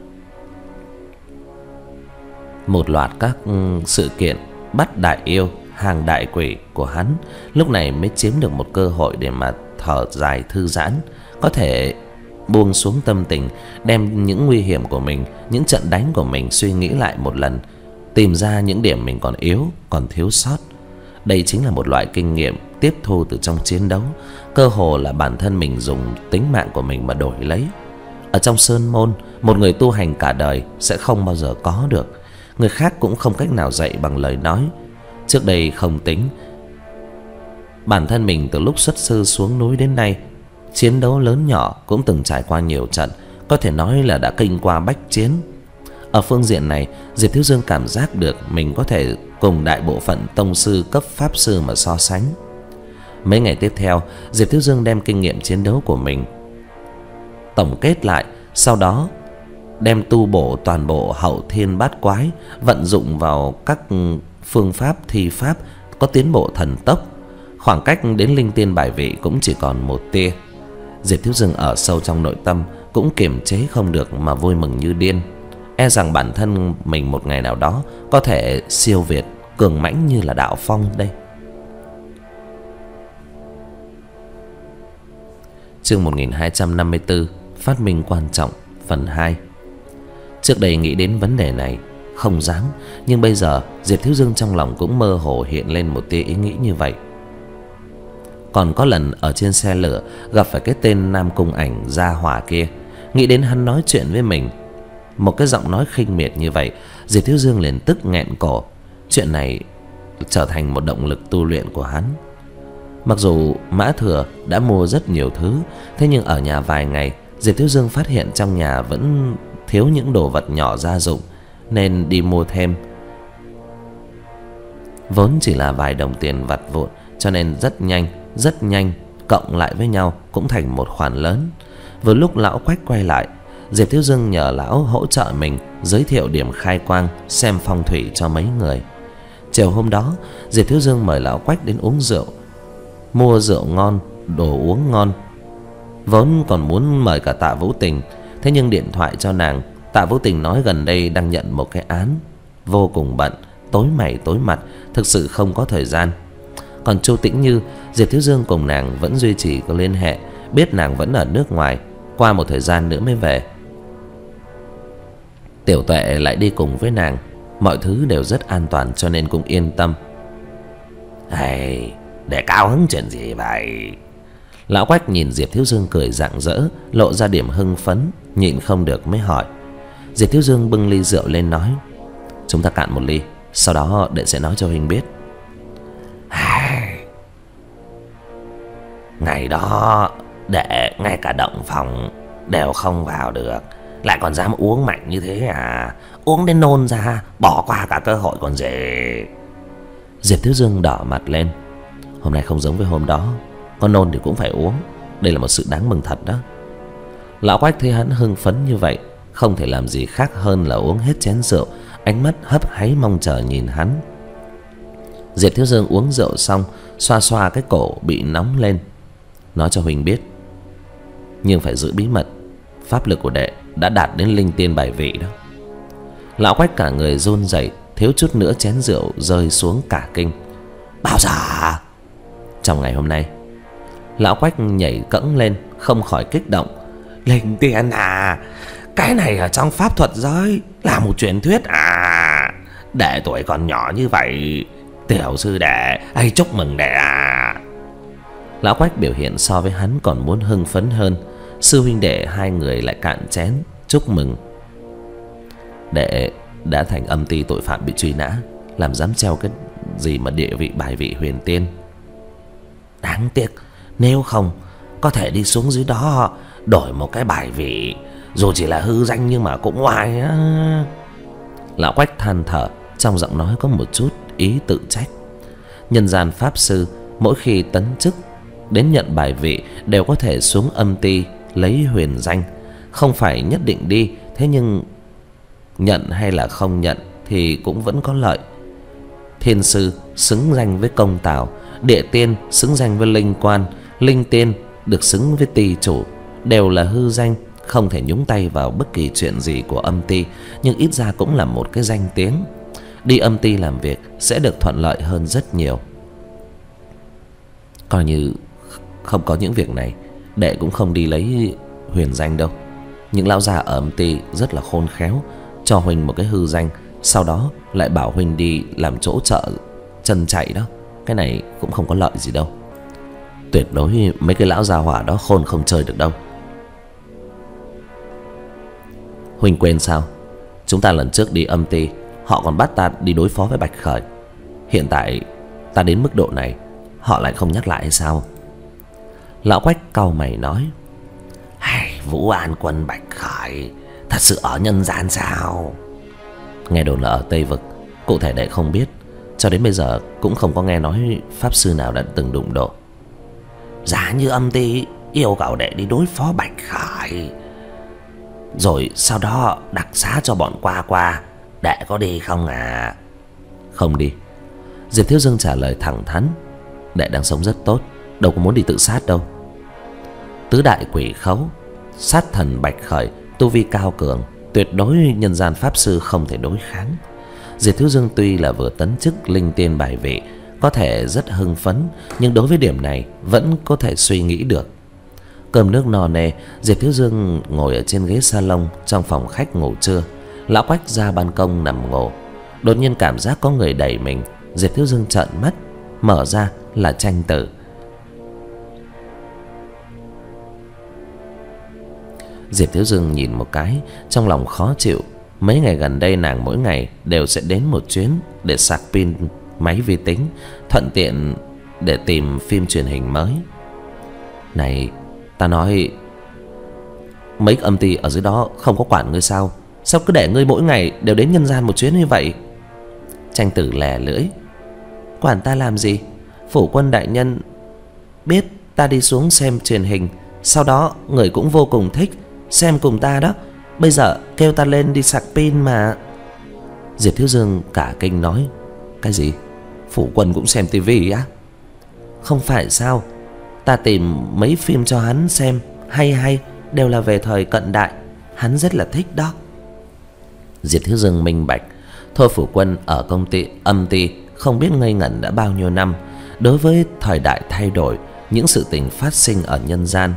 Một loạt các sự kiện bắt đại yêu, hàng đại quỷ của hắn lúc này mới chiếm được một cơ hội để mà thở dài thư giãn, có thể buông xuống tâm tình, đem những nguy hiểm của mình, những trận đánh của mình suy nghĩ lại một lần, tìm ra những điểm mình còn yếu, còn thiếu sót. Đây chính là một loại kinh nghiệm tiếp thu từ trong chiến đấu, cơ hồ là bản thân mình dùng tính mạng của mình mà đổi lấy. Ở trong sơn môn, một người tu hành cả đời sẽ không bao giờ có được, người khác cũng không cách nào dạy bằng lời nói. Trước đây không tính, bản thân mình từ lúc xuất sư xuống núi đến nay, chiến đấu lớn nhỏ cũng từng trải qua nhiều trận, có thể nói là đã kinh qua bách chiến. Ở phương diện này, Diệp Thiếu Dương cảm giác được mình có thể cùng đại bộ phận tông sư cấp pháp sư mà so sánh. Mấy ngày tiếp theo, Diệp Thiếu Dương đem kinh nghiệm chiến đấu của mình tổng kết lại, sau đó đem tu bổ toàn bộ hậu thiên bát quái, vận dụng vào các phương pháp thi pháp, có tiến bộ thần tốc. Khoảng cách đến linh tiên bài vị cũng chỉ còn một tia. Diệp Thiếu Dương ở sâu trong nội tâm cũng kiềm chế không được mà vui mừng như điên, e rằng bản thân mình một ngày nào đó có thể siêu việt, cường mãnh như là Đạo Phong đây. Chương một nghìn hai trăm năm mươi tư, phát minh quan trọng, phần hai. Trước đây nghĩ đến vấn đề này không dám, nhưng bây giờ Diệp Thiếu Dương trong lòng cũng mơ hồ hiện lên một tia ý nghĩ như vậy. Còn có lần ở trên xe lửa gặp phải cái tên Nam Cung Ảnh Gia Hỏa kia, nghĩ đến hắn nói chuyện với mình, một cái giọng nói khinh miệt như vậy, Diệp Thiếu Dương liền tức nghẹn cổ. Chuyện này trở thành một động lực tu luyện của hắn. Mặc dù Mã Thừa đã mua rất nhiều thứ, thế nhưng ở nhà vài ngày, Diệp Thiếu Dương phát hiện trong nhà vẫn thiếu những đồ vật nhỏ gia dụng, nên đi mua thêm. Vốn chỉ là vài đồng tiền vặt vụn, cho nên rất nhanh, rất nhanh cộng lại với nhau cũng thành một khoản lớn. Vừa lúc lão Quách quay lại, Diệp Thiếu Dương nhờ lão hỗ trợ mình giới thiệu điểm khai quang, xem phong thủy cho mấy người. Chiều hôm đó, Diệp Thiếu Dương mời lão Quách đến uống rượu, mua rượu ngon, đồ uống ngon. Vốn còn muốn mời cả Tạ Vũ Tình, thế nhưng điện thoại cho nàng, Tạ Vũ Tình nói gần đây đang nhận một cái án, vô cùng bận, tối mày tối mặt, thực sự không có thời gian. Còn Chu Tĩnh Như, Diệp Thiếu Dương cùng nàng vẫn duy trì có liên hệ, biết nàng vẫn ở nước ngoài, qua một thời gian nữa mới về. Tiểu Tuệ lại đi cùng với nàng, mọi thứ đều rất an toàn cho nên cũng yên tâm. Hay, để cao hứng chuyện gì vậy? Lão Quách nhìn Diệp Thiếu Dương cười rạng rỡ, lộ ra điểm hưng phấn, nhịn không được mới hỏi. Diệp Thiếu Dương bưng ly rượu lên nói: chúng ta cạn một ly, sau đó đệ sẽ nói cho huynh biết. Ngày đó đệ ngay cả động phòng đều không vào được, lại còn dám uống mạnh như thế à? Uống đến nôn ra, bỏ qua cả cơ hội còn gì. Diệp Thiếu Dương đỏ mặt lên. Hôm nay không giống với hôm đó, có nôn thì cũng phải uống, đây là một sự đáng mừng thật đó. Lão Quách thấy hắn hưng phấn như vậy, không thể làm gì khác hơn là uống hết chén rượu, ánh mắt hấp háy mong chờ nhìn hắn. Diệp Thiếu Dương uống rượu xong, xoa xoa cái cổ bị nóng lên, nói cho huynh biết, nhưng phải giữ bí mật, pháp lực của đệ đã đạt đến linh tiên bài vị đó. Lão Quách cả người run rẩy, thiếu chút nữa chén rượu rơi xuống cả kinh. Bao giờ? Trong ngày hôm nay. Lão Quách nhảy cẫng lên, không khỏi kích động. Linh tiên à? Cái này ở trong pháp thuật giới là một truyền thuyết à? Đệ tuổi còn nhỏ như vậy, tiểu sư đệ, ấy chúc mừng đệ à. Lão Quách biểu hiện so với hắn còn muốn hưng phấn hơn. Sư huynh đệ hai người lại cạn chén chúc mừng. Đệ đã thành âm ty tội phạm bị truy nã, làm dám treo cái gì mà địa vị bài vị huyền tiên. Đáng tiếc, nếu không có thể đi xuống dưới đó đổi một cái bài vị, dù chỉ là hư danh nhưng mà cũng oai á. Lão Quách than thở, trong giọng nói có một chút ý tự trách. Nhân gian pháp sư mỗi khi tấn chức đến nhận bài vị đều có thể xuống âm ty lấy huyền danh, không phải nhất định đi, thế nhưng nhận hay là không nhận thì cũng vẫn có lợi. Thiên sư xứng danh với công tào, địa tiên xứng danh với linh quan, linh tiên được xứng với ty chủ, đều là hư danh, không thể nhúng tay vào bất kỳ chuyện gì của âm ty, nhưng ít ra cũng là một cái danh tiếng. Đi âm ty làm việc sẽ được thuận lợi hơn rất nhiều. Coi như không có những việc này, đệ cũng không đi lấy huyền danh đâu. Những lão già ở âm ty rất là khôn khéo, cho huynh một cái hư danh, sau đó lại bảo huynh đi làm chỗ chợ chân chạy đó. Cái này cũng không có lợi gì đâu. Tuyệt đối mấy cái lão già hỏa đó khôn không chơi được đâu. Huynh quên sao? Chúng ta lần trước đi âm ty, họ còn bắt ta đi đối phó với Bạch Khởi. Hiện tại ta đến mức độ này, họ lại không nhắc lại hay sao? Lão Quách cau mày nói: Hay, Vũ An Quân Bạch Khởi thật sự ở nhân gian sao? Nghe đồn là ở Tây Vực, cụ thể đệ không biết. Cho đến bây giờ cũng không có nghe nói pháp sư nào đã từng đụng độ. Giá như âm ty yêu cầu đệ đi đối phó Bạch Khởi, rồi sau đó đặc xá cho bọn qua qua, đệ có đi không à? Không đi. Diệp Thiếu Dương trả lời thẳng thắn: Đệ đang sống rất tốt, đâu có muốn đi tự sát đâu. Tứ đại quỷ khấu, sát thần Bạch Khởi tu vi cao cường, tuyệt đối nhân gian pháp sư không thể đối kháng. Diệp Thiếu Dương tuy là vừa tấn chức linh tiên bài vị, có thể rất hưng phấn, nhưng đối với điểm này vẫn có thể suy nghĩ được. Cơm nước no nê, Diệp Thiếu Dương ngồi ở trên ghế salon trong phòng khách ngủ trưa. Lão Quách ra ban công nằm ngủ, đột nhiên cảm giác có người đẩy mình. Diệp Thiếu Dương trợn mắt, mở ra là Tranh Tử. Diệp Thiếu Dương nhìn một cái, trong lòng khó chịu. Mấy ngày gần đây nàng mỗi ngày đều sẽ đến một chuyến để sạc pin máy vi tính, thuận tiện để tìm phim truyền hình mới. Này, ta nói, mấy âm ty ở dưới đó không có quản ngươi sao? Sao cứ để ngươi mỗi ngày đều đến nhân gian một chuyến như vậy? Tranh Tử lè lưỡi: Quản ta làm gì? Phủ quân đại nhân biết ta đi xuống xem truyền hình, sau đó người cũng vô cùng thích, xem cùng ta đó. Bây giờ kêu ta lên đi sạc pin mà. Diệp Thiếu Dương cả kinh nói: Cái gì? Phủ quân cũng xem tivi á? Không phải sao? Ta tìm mấy phim cho hắn xem, hay hay, đều là về thời cận đại, hắn rất là thích đó. Diệp Thiếu Dương minh bạch, thôi phủ quân ở công ty âm ty không biết ngây ngẩn đã bao nhiêu năm. Đối với thời đại thay đổi, những sự tình phát sinh ở nhân gian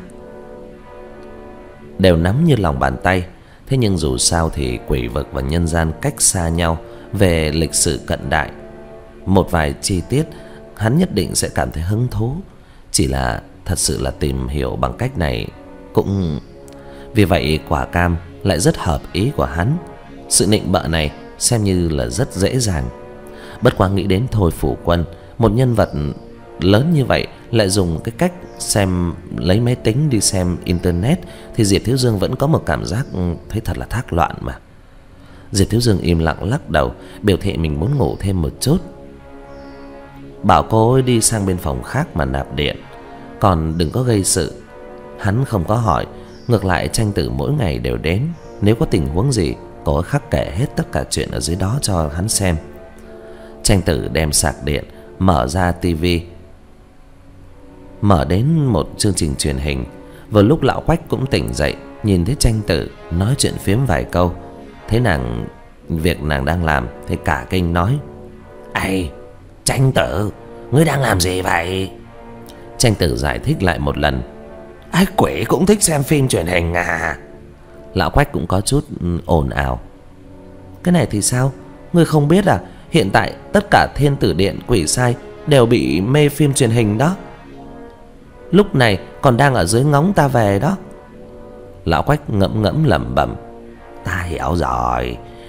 đều nắm như lòng bàn tay. Thế nhưng dù sao thì quỷ vực và nhân gian cách xa nhau về lịch sử cận đại. Một vài chi tiết hắn nhất định sẽ cảm thấy hứng thú, chỉ là thật sự là tìm hiểu bằng cách này cũng... Vì vậy quả cam lại rất hợp ý của hắn. Sự nịnh bợ này xem như là rất dễ dàng. Bất quá nghĩ đến thôi phủ quân, một nhân vật lớn như vậy lại dùng cái cách xem lấy máy tính đi xem internet, thì Diệp Thiếu Dương vẫn có một cảm giác thấy thật là thác loạn mà. Diệp Thiếu Dương im lặng lắc đầu, biểu thị mình muốn ngủ thêm một chút. Bảo cô ấy đi sang bên phòng khác mà nạp điện, còn đừng có gây sự. Hắn không có hỏi, ngược lại Tranh Tử mỗi ngày đều đến. Nếu có tình huống gì, cô ấy khắc kể hết tất cả chuyện ở dưới đó cho hắn xem. Tranh Tử đem sạc điện, mở ra tivi, mở đến một chương trình truyền hình. Vừa lúc lão Quách cũng tỉnh dậy, nhìn thấy Tranh Tử nói chuyện phiếm vài câu, thấy nàng việc nàng đang làm thì cả kinh nói: Ây, Tranh Tử, ngươi đang làm gì vậy? Tranh Tử giải thích lại một lần: Ai quỷ cũng thích xem phim truyền hình à? Lão Quách cũng có chút ồn ào: Cái này thì sao? Ngươi không biết à? Hiện tại tất cả thiên tử điện quỷ sai đều bị mê phim truyền hình đó. Lúc này còn đang ở dưới ngóng ta về đó. Lão Quách ngẫm ngẫm lẩm bẩm: Ta hiểu rồi,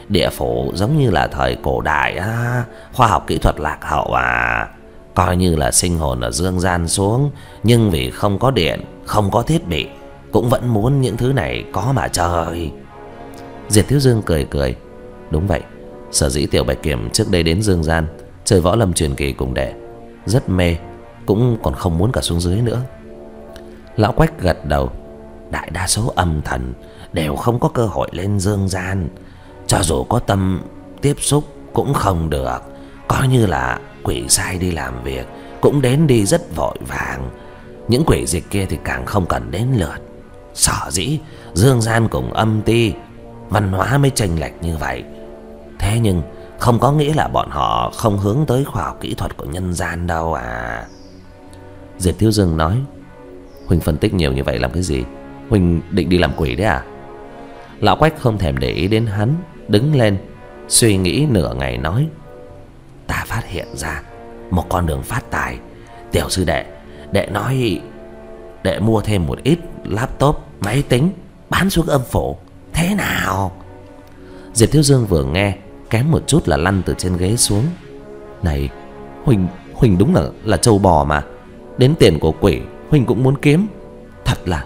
Địa phủ giống như là thời cổ đại á, khoa học kỹ thuật lạc hậu à. Coi như là sinh hồn ở dương gian xuống, nhưng vì không có điện, không có thiết bị, cũng vẫn muốn những thứ này có mà chơi. Diệp Thiếu Dương cười cười. Đúng vậy, sở dĩ Tiểu Bạch Kiểm trước đây đến dương gian chơi võ lâm truyền kỳ cùng đệ, rất mê, cũng còn không muốn cả xuống dưới nữa. Lão Quách gật đầu. Đại đa số âm thần đều không có cơ hội lên dương gian, cho dù có tâm tiếp xúc cũng không được. Coi như là quỷ sai đi làm việc, cũng đến đi rất vội vàng. Những quỷ dịch kia thì càng không cần đến lượt. Sở dĩ dương gian cùng âm ti văn hóa mới chênh lệch như vậy. Thế nhưng không có nghĩa là bọn họ không hướng tới khoa học kỹ thuật của nhân gian đâu à. Diệp Thiếu Dương nói. Huỳnh phân tích nhiều như vậy làm cái gì? Huỳnh định đi làm quỷ đấy à? Lão Quách không thèm để ý đến hắn, đứng lên suy nghĩ nửa ngày nói. Ta phát hiện ra một con đường phát tài. Tiểu sư đệ, đệ nói đệ mua thêm một ít laptop, máy tính bán xuống âm phủ, thế nào? Diệp Thiếu Dương vừa nghe kém một chút là lăn từ trên ghế xuống. Này Huỳnh, Huỳnh đúng là là trâu bò mà. Đến tiền của quỷ Huỳnh cũng muốn kiếm. Thật là.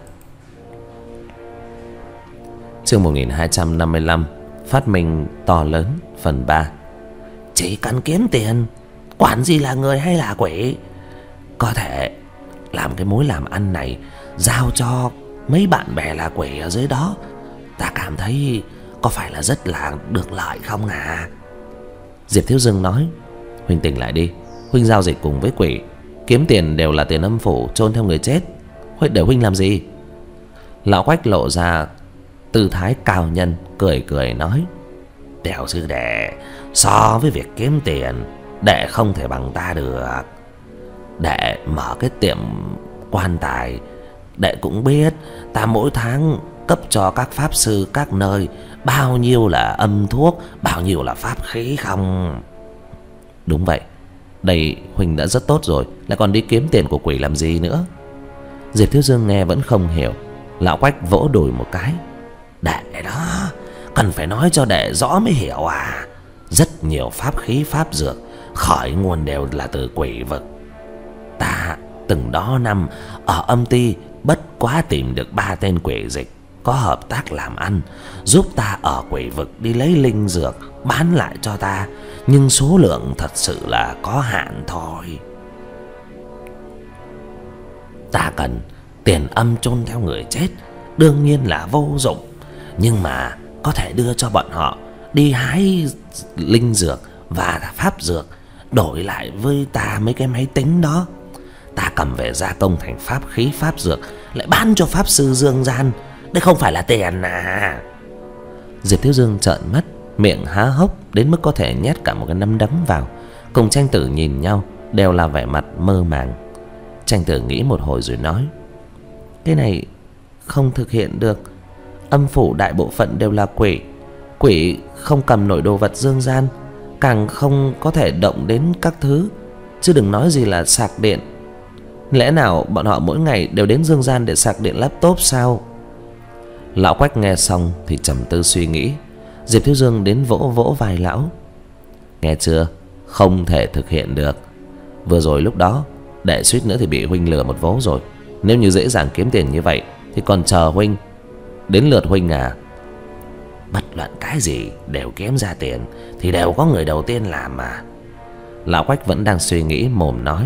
Chương một nghìn hai trăm năm mươi lăm. Phát minh to lớn phần ba. Chỉ cần kiếm tiền, quản gì là người hay là quỷ. Có thể làm cái mối làm ăn này giao cho mấy bạn bè là quỷ ở dưới đó, ta cảm thấy có phải là rất là được lợi không à? Diệp Thiếu Dương nói. Huỳnh tỉnh lại đi. Huỳnh giao dịch cùng với quỷ, kiếm tiền đều là tiền âm phủ chôn theo người chết. Huỳnh để Huỳnh làm gì? Lão Quách lộ ra tư thái cao nhân, cười cười nói. Tiểu sư đệ, so với việc kiếm tiền, đệ không thể bằng ta được. Đệ mở cái tiệm quan tài, đệ cũng biết ta mỗi tháng cấp cho các pháp sư các nơi bao nhiêu là âm thuốc, bao nhiêu là pháp khí không? Đúng vậy, đây Huỳnh đã rất tốt rồi, lại còn đi kiếm tiền của quỷ làm gì nữa? Diệp Thiếu Dương nghe vẫn không hiểu. Lão Quách vỗ đùi một cái. Đệ đó, cần phải nói cho đệ rõ mới hiểu à. Rất nhiều pháp khí pháp dược khởi nguồn đều là từ quỷ vực. Ta từng đó năm ở âm ty bất quá tìm được ba tên quỷ dịch có hợp tác làm ăn, giúp ta ở quỷ vực đi lấy linh dược bán lại cho ta, nhưng số lượng thật sự là có hạn thôi. Ta cần tiền âm chôn theo người chết, đương nhiên là vô dụng, nhưng mà có thể đưa cho bọn họ đi hái linh dược và pháp dược, đổi lại với ta mấy cái máy tính đó. Ta cầm về gia công thành pháp khí pháp dược, lại bán cho pháp sư dương gian. Đây không phải là tiền à? Diệp Thiếu Dương trợn mắt, miệng há hốc đến mức có thể nhét cả một cái nắm đấm vào. Cùng Tranh Tử nhìn nhau, đều là vẻ mặt mơ màng. Tranh Tử nghĩ một hồi rồi nói. Cái này không thực hiện được. Âm phủ đại bộ phận đều là quỷ. Quỷ không cầm nổi đồ vật dương gian, càng không có thể động đến các thứ, chứ đừng nói gì là sạc điện. Lẽ nào bọn họ mỗi ngày đều đến dương gian để sạc điện laptop sao? Lão Quách nghe xong thì trầm tư suy nghĩ. Diệp Thiếu Dương đến vỗ vỗ vai lão. Nghe chưa, không thể thực hiện được. Vừa rồi lúc đó đệ suýt nữa thì bị Huỳnh lừa một vố rồi. Nếu như dễ dàng kiếm tiền như vậy thì còn chờ Huỳnh. Đến lượt Huỳnh à? Bất luận cái gì đều kiếm ra tiền thì đều có người đầu tiên làm mà. Lão Quách vẫn đang suy nghĩ, mồm nói.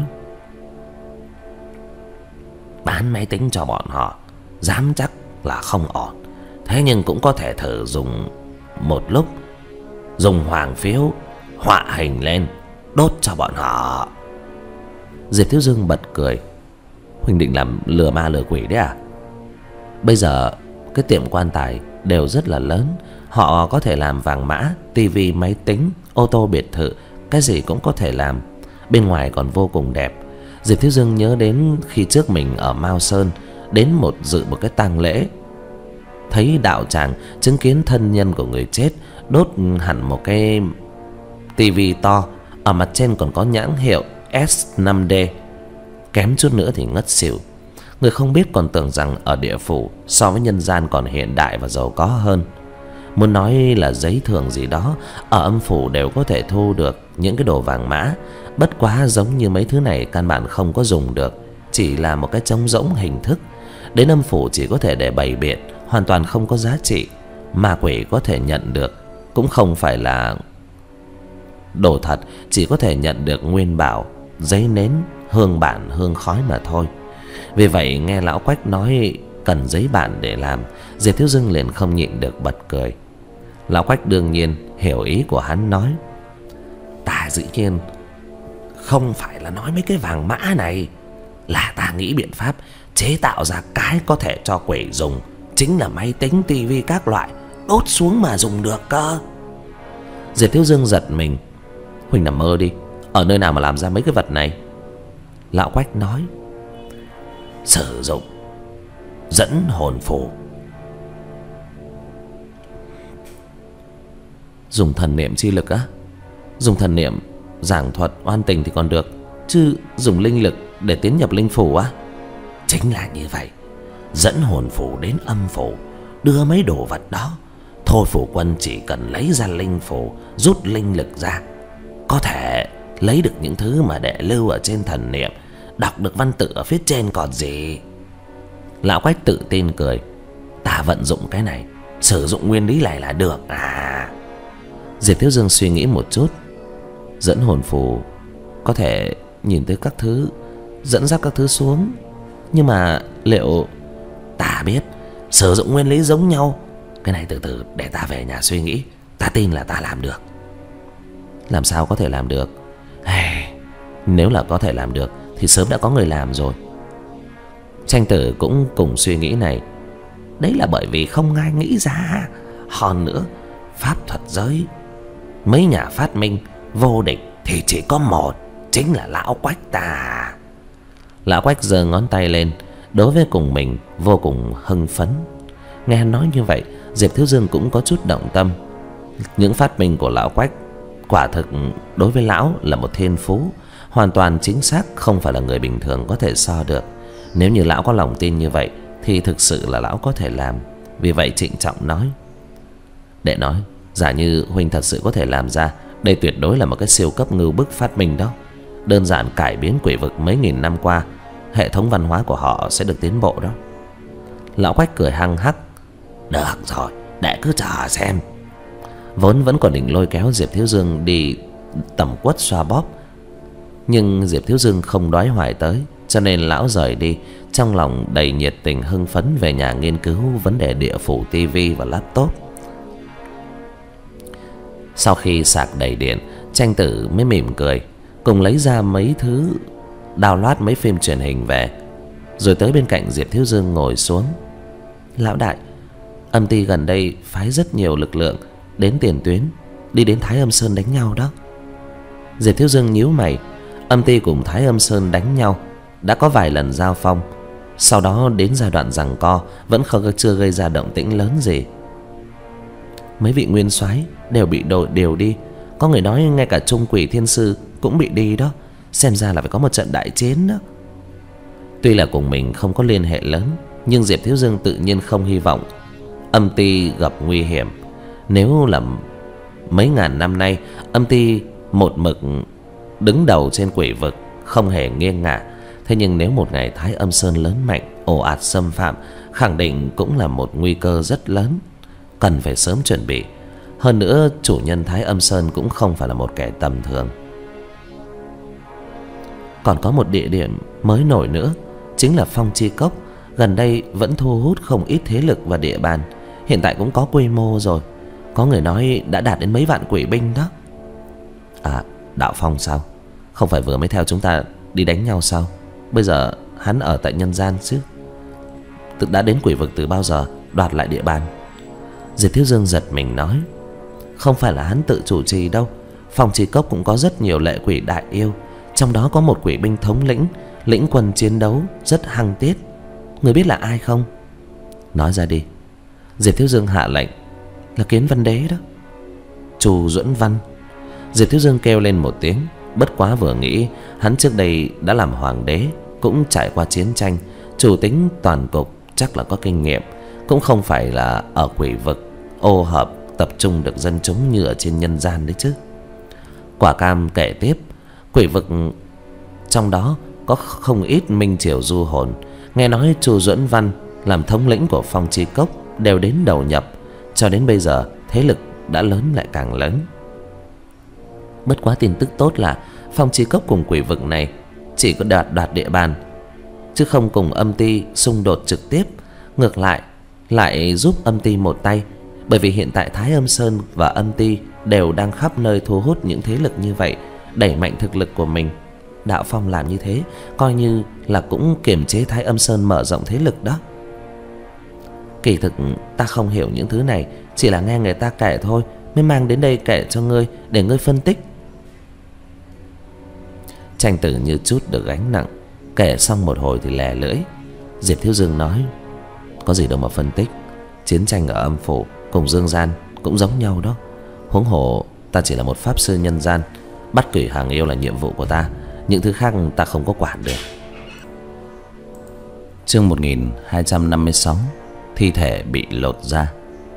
Bán máy tính cho bọn họ dám chắc là không ổn, thế nhưng cũng có thể thử dùng một lúc. Dùng hoàng phiếu họa hình lên đốt cho bọn họ. Diệp Thiếu Dương bật cười. Huỳnh định làm lừa ma lừa quỷ đấy à? Bây giờ cái tiệm quan tài đều rất là lớn, họ có thể làm vàng mã, tivi, máy tính, ô tô, biệt thự, cái gì cũng có thể làm. Bên ngoài còn vô cùng đẹp. Diệp Thiếu Dương nhớ đến khi trước mình ở Mao Sơn đến một dự một cái tang lễ, thấy đạo tràng chứng kiến thân nhân của người chết đốt hẳn một cái tivi to, ở mặt trên còn có nhãn hiệu S năm D, kém chút nữa thì ngất xỉu. Người không biết còn tưởng rằng ở địa phủ so với nhân gian còn hiện đại và giàu có hơn. Muốn nói là giấy thường gì đó, ở âm phủ đều có thể thu được những cái đồ vàng mã. Bất quá giống như mấy thứ này căn bản không có dùng được, chỉ là một cái trống rỗng hình thức. Đến âm phủ chỉ có thể để bày biện, hoàn toàn không có giá trị. Ma quỷ có thể nhận được cũng không phải là đồ thật, chỉ có thể nhận được nguyên bảo, giấy nến, hương bản, hương khói mà thôi. Vì vậy nghe lão Quách nói cần giấy bản để làm, Diệp Thiếu Dương liền không nhịn được bật cười. Lão Quách đương nhiên hiểu ý của hắn, nói: ta dĩ nhiên không phải là nói mấy cái vàng mã này, là ta nghĩ biện pháp chế tạo ra cái có thể cho quỷ dùng, chính là máy tính, tivi các loại, đốt xuống mà dùng được cơ. Diệp Thiếu Dương giật mình: huynh nằm mơ đi, ở nơi nào mà làm ra mấy cái vật này? Lão Quách nói: sử dụng dẫn hồn phù. Dùng thần niệm chi lực á? Dùng thần niệm giảng thuật oan tình thì còn được, chứ dùng linh lực để tiến nhập linh phủ á? Chính là như vậy. Dẫn hồn phù đến âm phủ, đưa mấy đồ vật đó. Thôi phủ quân chỉ cần lấy ra linh phủ, rút linh lực ra, có thể lấy được những thứ mà để lưu ở trên thần niệm, đọc được văn tự ở phía trên còn gì. Lão Quách tự tin cười: ta vận dụng cái này, sử dụng nguyên lý này là được à? Diệp Thiếu Dương suy nghĩ một chút: dẫn hồn phù có thể nhìn tới các thứ, dẫn dắt các thứ xuống, nhưng mà liệu ta biết sử dụng nguyên lý giống nhau? Cái này từ từ để ta về nhà suy nghĩ, ta tin là ta làm được. Làm sao có thể làm được? Hey, nếu là có thể làm được thì sớm đã có người làm rồi. Tranh Tử cũng cùng suy nghĩ này. Đấy là bởi vì không ai nghĩ ra. Hơn nữa, pháp thuật giới, mấy nhà phát minh vô địch thì chỉ có một, chính là lão Quách ta. Lão Quách giơ ngón tay lên, đối với cùng mình vô cùng hưng phấn. Nghe hắn nói như vậy, Diệp Thiếu Dương cũng có chút động tâm. Những phát minh của lão Quách quả thực đối với lão là một thiên phú, hoàn toàn chính xác, không phải là người bình thường có thể so được. Nếu như lão có lòng tin như vậy thì thực sự là lão có thể làm. Vì vậy trịnh trọng nói: đệ nói, giả như huynh thật sự có thể làm ra, đây tuyệt đối là một cái siêu cấp ngưu bức phát minh đó. Đơn giản cải biến quỷ vực mấy nghìn năm qua, hệ thống văn hóa của họ sẽ được tiến bộ đó. Lão Quách cười hăng hắc: được rồi, để cứ chờ xem. Vốn vẫn còn định lôi kéo Diệp Thiếu Dương đi tẩm quất xoa bóp, nhưng Diệp Thiếu Dương không đoái hoài tới, cho nên lão rời đi, trong lòng đầy nhiệt tình hưng phấn về nhà nghiên cứu vấn đề địa phủ, tivi và laptop. Sau khi sạc đầy điện, Tranh Tử mới mỉm cười, cùng lấy ra mấy thứ download mấy phim truyền hình về, rồi tới bên cạnh Diệp Thiếu Dương ngồi xuống. Lão đại, âm ty gần đây phái rất nhiều lực lượng đến tiền tuyến, đi đến Thái Âm Sơn đánh nhau đó. Diệp Thiếu Dương nhíu mày. Âm ty cùng Thái Âm Sơn đánh nhau đã có vài lần giao phong, sau đó đến giai đoạn giằng co vẫn không chưa gây ra động tĩnh lớn gì. Mấy vị nguyên soái đều bị đội điều đi, có người nói ngay cả Trung Quỷ Thiên Sư cũng bị đi đó. Xem ra là phải có một trận đại chiến đó. Tuy là cùng mình không có liên hệ lớn, nhưng Diệp Thiếu Dương tự nhiên không hy vọng âm ty gặp nguy hiểm. Nếu là mấy ngàn năm nay âm ty một mực đứng đầu trên quỷ vực, không hề nghiêng ngả, thế nhưng nếu một ngày Thái Âm Sơn lớn mạnh, ồ ạt xâm phạm, khẳng định cũng là một nguy cơ rất lớn, cần phải sớm chuẩn bị. Hơn nữa chủ nhân Thái Âm Sơn cũng không phải là một kẻ tầm thường. Còn có một địa điểm mới nổi nữa, chính là Phong Chi Cốc. Gần đây vẫn thu hút không ít thế lực và địa bàn, hiện tại cũng có quy mô rồi. Có người nói đã đạt đến mấy vạn quỷ binh đó. À, Đạo Phong sao? Không phải vừa mới theo chúng ta đi đánh nhau sao? Bây giờ hắn ở tại nhân gian chứ? Tự đã đến quỷ vực từ bao giờ, đoạt lại địa bàn? Diệp Thiếu Dương giật mình nói: không phải là hắn tự chủ trì đâu. Phong Chi Cốc cũng có rất nhiều lệ quỷ đại yêu, trong đó có một quỷ binh thống lĩnh, lĩnh quân chiến đấu rất hăng tiết. Người biết là ai không? Nói ra đi. Diệp Thiếu Dương hạ lệnh. Là Kiến Văn Đế đó. Chu Duẫn Văn. Diệp Thiếu Dương kêu lên một tiếng. Bất quá vừa nghĩ hắn trước đây đã làm hoàng đế, cũng trải qua chiến tranh, chủ tính toàn cục, chắc là có kinh nghiệm, cũng không phải là ở quỷ vực ô hợp tập trung được dân chúng như ở trên nhân gian đấy chứ. Quả cam kể tiếp, quỷ vực trong đó có không ít minh triều du hồn. Nghe nói Chu Duẫn Văn làm thống lĩnh của Phong Chi Cốc đều đến đầu nhập. Cho đến bây giờ thế lực đã lớn lại càng lớn. Bất quá tin tức tốt là Phong Chi Cốc cùng quỷ vực này chỉ có đoạt đoạt địa bàn, chứ không cùng âm ty xung đột trực tiếp. Ngược lại lại giúp âm ty một tay. Bởi vì hiện tại Thái Âm Sơn và âm ty đều đang khắp nơi thu hút những thế lực như vậy, đẩy mạnh thực lực của mình. Đạo Phong làm như thế coi như là cũng kiềm chế Thái Âm Sơn mở rộng thế lực đó. Kỳ thực ta không hiểu những thứ này, chỉ là nghe người ta kể thôi, mới mang đến đây kể cho ngươi để ngươi phân tích. Tranh Tử như chút được gánh nặng, kể xong một hồi thì lè lưỡi. Diệp Thiếu Dương nói: có gì đâu mà phân tích, chiến tranh ở âm phủ cùng dương gian cũng giống nhau đó. Huống hồ ta chỉ là một pháp sư nhân gian, bắt quỷ hàng yêu là nhiệm vụ của ta, những thứ khác ta không có quản được. Chương một nghìn hai trăm năm mươi sáu, thi thể bị lột ra.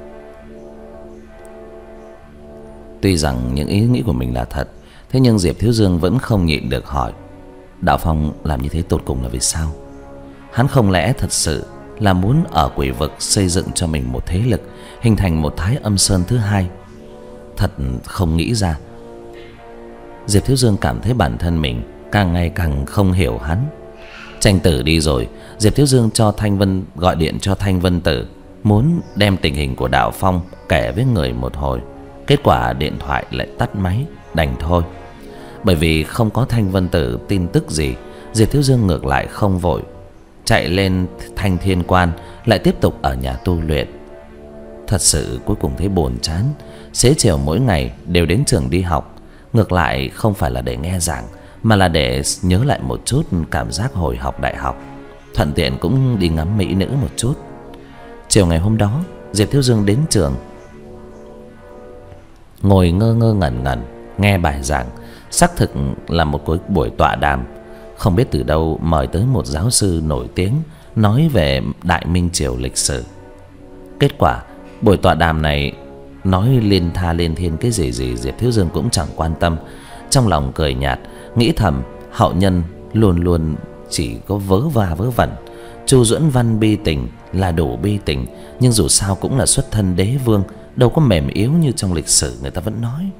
Tuy rằng những ý nghĩ của mình là thật, thế nhưng Diệp Thiếu Dương vẫn không nhịn được hỏi: Đạo Phong làm như thế tột cùng là vì sao? Hắn không lẽ thật sự là muốn ở quỷ vực xây dựng cho mình một thế lực, hình thành một Thái Âm Sơn thứ hai? Thật không nghĩ ra. Diệp Thiếu Dương cảm thấy bản thân mình càng ngày càng không hiểu hắn. Tranh Tử đi rồi, Diệp Thiếu Dương cho Thanh Vân gọi điện cho Thanh Vân Tử, muốn đem tình hình của Đạo Phong kể với người một hồi. Kết quả điện thoại lại tắt máy, đành thôi. Bởi vì không có Thanh Vân Tử tin tức gì, Diệp Thiếu Dương ngược lại không vội, chạy lên Thanh Thiên Quan, lại tiếp tục ở nhà tu luyện. Thật sự cuối cùng thấy buồn chán. Xế chiều mỗi ngày đều đến trường đi học, ngược lại không phải là để nghe giảng, mà là để nhớ lại một chút cảm giác hồi học đại học, thuận tiện cũng đi ngắm mỹ nữ một chút. Chiều ngày hôm đó, Diệp Thiếu Dương đến trường, ngồi ngơ ngơ ngẩn ngẩn nghe bài giảng. Xác thực là một cuối buổi tọa đàm, không biết từ đâu mời tới một giáo sư nổi tiếng nói về Đại Minh Triều lịch sử. Kết quả buổi tọa đàm này nói liên tha liên thiên cái gì gì Diệp Thiếu Dương cũng chẳng quan tâm. Trong lòng cười nhạt, nghĩ thầm hậu nhân luôn luôn chỉ có vớ va vớ vẩn. Chu Duẫn Văn bi tình là đủ bi tình, nhưng dù sao cũng là xuất thân đế vương, đâu có mềm yếu như trong lịch sử người ta vẫn nói.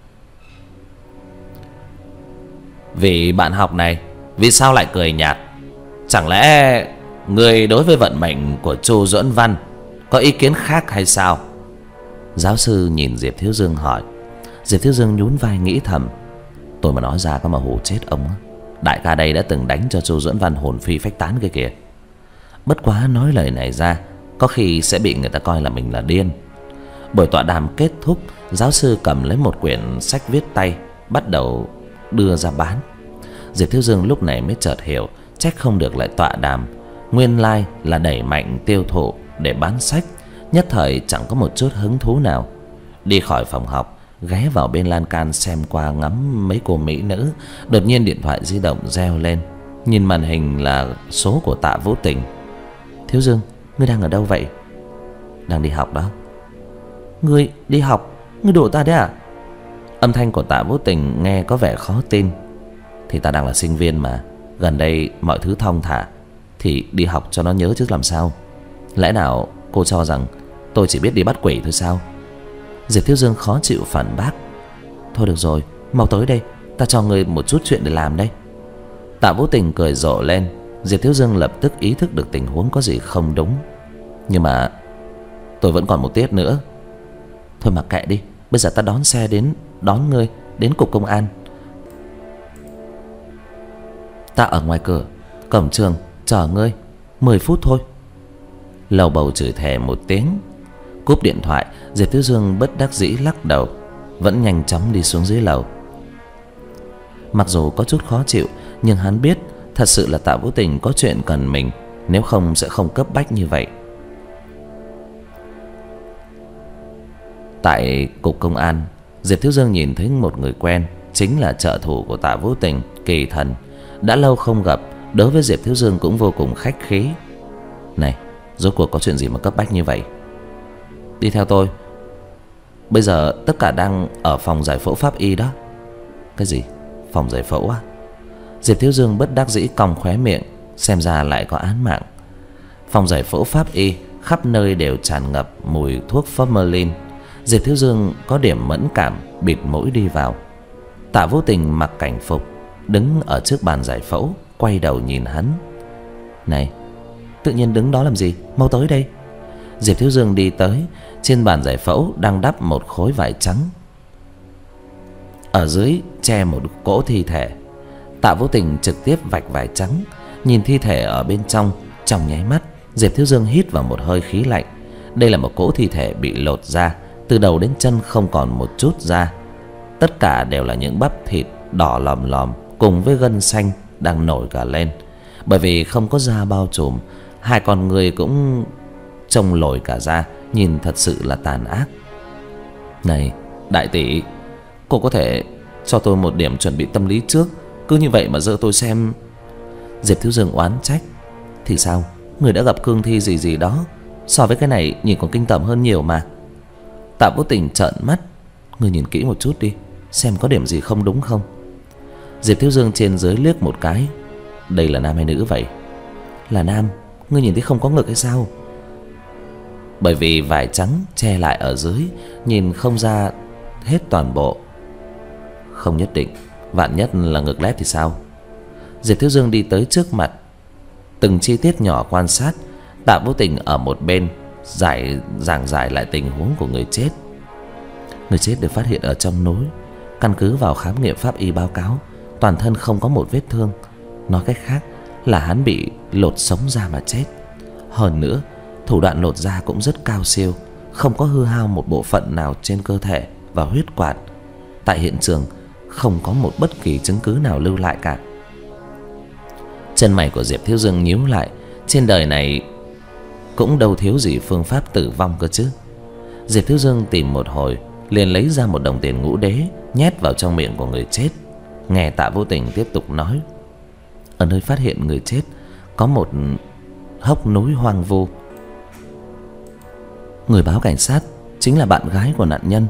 Vì bạn học này, vì sao lại cười nhạt? Chẳng lẽ người đối với vận mệnh của Chu Duẫn Văn có ý kiến khác hay sao? Giáo sư nhìn Diệp Thiếu Dương hỏi. Diệp Thiếu Dương nhún vai nghĩ thầm: tôi mà nói ra có mà hù chết ông. Đại ca đây đã từng đánh cho Chu Duẫn Văn hồn phi phách tán kia kìa. Bất quá nói lời này ra, có khi sẽ bị người ta coi là mình là điên. Buổi tọa đàm kết thúc, giáo sư cầm lấy một quyển sách viết tay, bắt đầu đưa ra bán. Diệp Thiếu Dương lúc này mới chợt hiểu, trách không được lại tọa đàm, nguyên lai là đẩy mạnh tiêu thụ để bán sách. Nhất thời chẳng có một chút hứng thú nào. Đi khỏi phòng học, ghé vào bên lan can xem qua ngắm mấy cô mỹ nữ. Đột nhiên điện thoại di động reo lên, nhìn màn hình là số của Tạ Vũ Tình. Thiếu Dương, ngươi đang ở đâu vậy? Đang đi học đó. Ngươi đi học? Ngươi đùa ta đấy à? Âm thanh của Tạ Vũ Tình nghe có vẻ khó tin. Thì ta đang là sinh viên mà, gần đây mọi thứ thong thả, thì đi học cho nó nhớ chứ làm sao. Lẽ nào cô cho rằng tôi chỉ biết đi bắt quỷ thôi sao? Diệp Thiếu Dương khó chịu phản bác. Thôi được rồi, mau tới đây, ta cho ngươi một chút chuyện để làm đây. Tạ Vũ Tình cười rộ lên. Diệp Thiếu Dương lập tức ý thức được tình huống có gì không đúng. Nhưng mà tôi vẫn còn một tiết nữa. Thôi mặc kệ đi, bây giờ ta đón xe đến đón ngươi đến cục công an. Ta ở ngoài cửa cổng trường chờ ngươi, mười phút thôi. Lầu bầu chửi thề một tiếng, cúp điện thoại. Diệp Thiếu Dương bất đắc dĩ lắc đầu, vẫn nhanh chóng đi xuống dưới lầu. Mặc dù có chút khó chịu, nhưng hắn biết thật sự là Tạ Vũ Tình có chuyện cần mình, nếu không sẽ không cấp bách như vậy. Tại cục công an, Diệp Thiếu Dương nhìn thấy một người quen, chính là trợ thủ của Tạ Vũ Tình, Kỳ Thần. Đã lâu không gặp, đối với Diệp Thiếu Dương cũng vô cùng khách khí. Này, rốt cuộc có chuyện gì mà cấp bách như vậy? Đi theo tôi. Bây giờ tất cả đang ở phòng giải phẫu pháp y đó. Cái gì? Phòng giải phẫu á? Diệp Thiếu Dương bất đắc dĩ cong khóe miệng. Xem ra lại có án mạng. Phòng giải phẫu pháp y, khắp nơi đều tràn ngập mùi thuốc formalin. Diệp Thiếu Dương có điểm mẫn cảm, bịt mũi đi vào. Tạ Vô Tình mặc cảnh phục, đứng ở trước bàn giải phẫu, quay đầu nhìn hắn. Này, tự nhiên đứng đó làm gì? Mau tới đây. Diệp Thiếu Dương đi tới. Trên bàn giải phẫu đang đắp một khối vải trắng, ở dưới che một cỗ thi thể. Tạ Vô Tình trực tiếp vạch vải trắng, nhìn thi thể ở bên trong. Trong nháy mắt, Diệp Thiếu Dương hít vào một hơi khí lạnh. Đây là một cỗ thi thể bị lột da, từ đầu đến chân không còn một chút da. Tất cả đều là những bắp thịt đỏ lòm lòm cùng với gân xanh đang nổi cả lên. Bởi vì không có da bao trùm, hai con người cũng trông lồi cả da, nhìn thật sự là tàn ác. Này, đại tỷ, cô có thể cho tôi một điểm chuẩn bị tâm lý trước, cứ như vậy mà giơ tôi xem. Diệp Thiếu Dương oán trách. Thì sao? Người đã gặp cương thi gì gì đó, so với cái này nhìn còn kinh tởm hơn nhiều mà. Tạ Vô Tình trợn mắt. Người nhìn kỹ một chút đi, xem có điểm gì không đúng không. Diệp Thiếu Dương trên dưới liếc một cái. Đây là nam hay nữ vậy? Là nam. Ngươi nhìn thấy không có ngực hay sao? Bởi vì vải trắng che lại ở dưới, nhìn không ra hết toàn bộ. Không nhất định, vạn nhất là ngực lép thì sao? Diệp Thiếu Dương đi tới trước mặt, từng chi tiết nhỏ quan sát. Tạ Vô Tình ở một bên giải giảng giải lại tình huống của người chết. Người chết được phát hiện ở trong núi. Căn cứ vào khám nghiệm pháp y báo cáo, toàn thân không có một vết thương. Nói cách khác là hắn bị lột sống da mà chết. Hơn nữa, thủ đoạn lột da cũng rất cao siêu, không có hư hao một bộ phận nào trên cơ thể và huyết quản. Tại hiện trường không có một bất kỳ chứng cứ nào lưu lại cả. Chân mày của Diệp Thiếu Dương nhíu lại. Trên đời này cũng đâu thiếu gì phương pháp tử vong cơ chứ. Diệp Thiếu Dương tìm một hồi, liền lấy ra một đồng tiền ngũ đế, nhét vào trong miệng của người chết. Nghe Tạ Vô Tình tiếp tục nói. Ở nơi phát hiện người chết có một hốc núi hoang vu. Người báo cảnh sát chính là bạn gái của nạn nhân.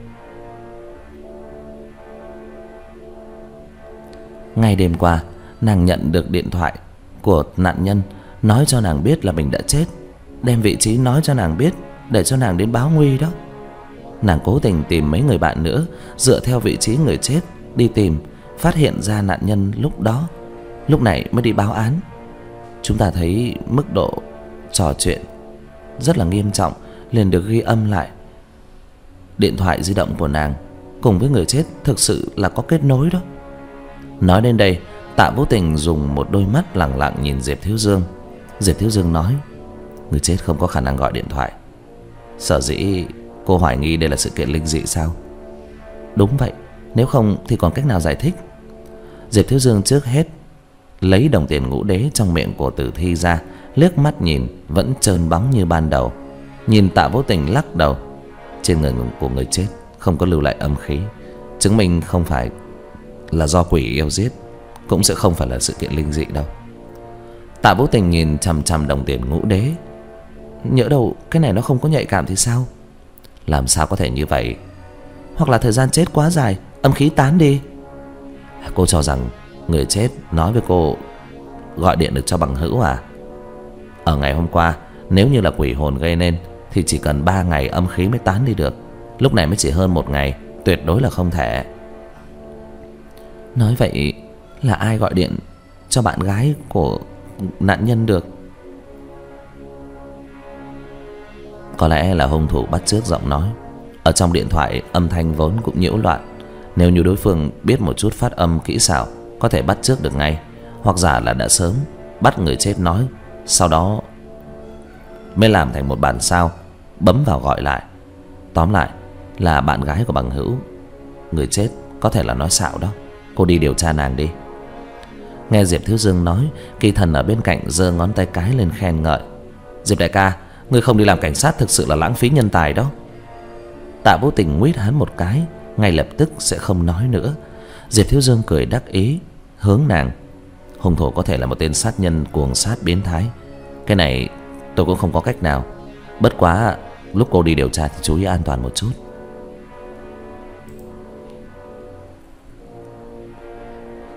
Ngay đêm qua, nàng nhận được điện thoại của nạn nhân, nói cho nàng biết là mình đã chết, đem vị trí nói cho nàng biết để cho nàng đến báo nguy đó. Nàng cố tình tìm mấy người bạn nữa, dựa theo vị trí người chết đi tìm, phát hiện ra nạn nhân lúc đó, lúc này mới đi báo án. Chúng ta thấy mức độ trò chuyện rất là nghiêm trọng, liền được ghi âm lại. Điện thoại di động của nàng cùng với người chết thực sự là có kết nối đó. Nói đến đây, Tạ Vô Tình dùng một đôi mắt lẳng lặng nhìn Diệp Thiếu Dương. Diệp Thiếu Dương nói. Người chết không có khả năng gọi điện thoại. Sở dĩ cô hoài nghi đây là sự kiện linh dị sao? Đúng vậy, nếu không thì còn cách nào giải thích? Diệp Thiếu Dương trước hết lấy đồng tiền ngũ đế trong miệng của tử thi ra, liếc mắt nhìn vẫn trơn bóng như ban đầu. Nhìn Tạ Vô Tình lắc đầu. Trên người của người chết không có lưu lại âm khí, chứng minh không phải là do quỷ yêu giết, cũng sẽ không phải là sự kiện linh dị đâu. Tạ Vô Tình nhìn chằm chằm đồng tiền ngũ đế. Nhỡ đâu cái này nó không có nhạy cảm thì sao? Làm sao có thể như vậy? Hoặc là thời gian chết quá dài, âm khí tán đi. Cô cho rằng người chết nói với cô gọi điện được cho bằng hữu à? Ở ngày hôm qua, nếu như là quỷ hồn gây nên thì chỉ cần ba ngày âm khí mới tán đi được. Lúc này mới chỉ hơn một ngày, tuyệt đối là không thể. Nói vậy là ai gọi điện cho bạn gái của nạn nhân được? Có lẽ là hung thủ bắt chước giọng nói. Ở trong điện thoại âm thanh vốn cũng nhiễu loạn. Nếu như đối phương biết một chút phát âm kỹ xảo, có thể bắt chước được ngay. Hoặc giả là đã sớm bắt người chết nói, sau đó mới làm thành một bản sao, bấm vào gọi lại. Tóm lại là bạn gái của bằng hữu người chết, có thể là nói xạo đó. Cô đi điều tra nàng đi. Nghe Diệp Thiếu Dương nói, Kỳ Thần ở bên cạnh giơ ngón tay cái lên khen ngợi. Diệp đại ca, ngươi không đi làm cảnh sát thực sự là lãng phí nhân tài đó. Tạ Vô Tình nguýt hắn một cái, ngay lập tức sẽ không nói nữa. Diệp Thiếu Dương cười đắc ý, hướng nàng. Hung thủ có thể là một tên sát nhân cuồng sát biến thái. Cái này tôi cũng không có cách nào. Bất quá lúc cô đi điều tra thì chú ý an toàn một chút.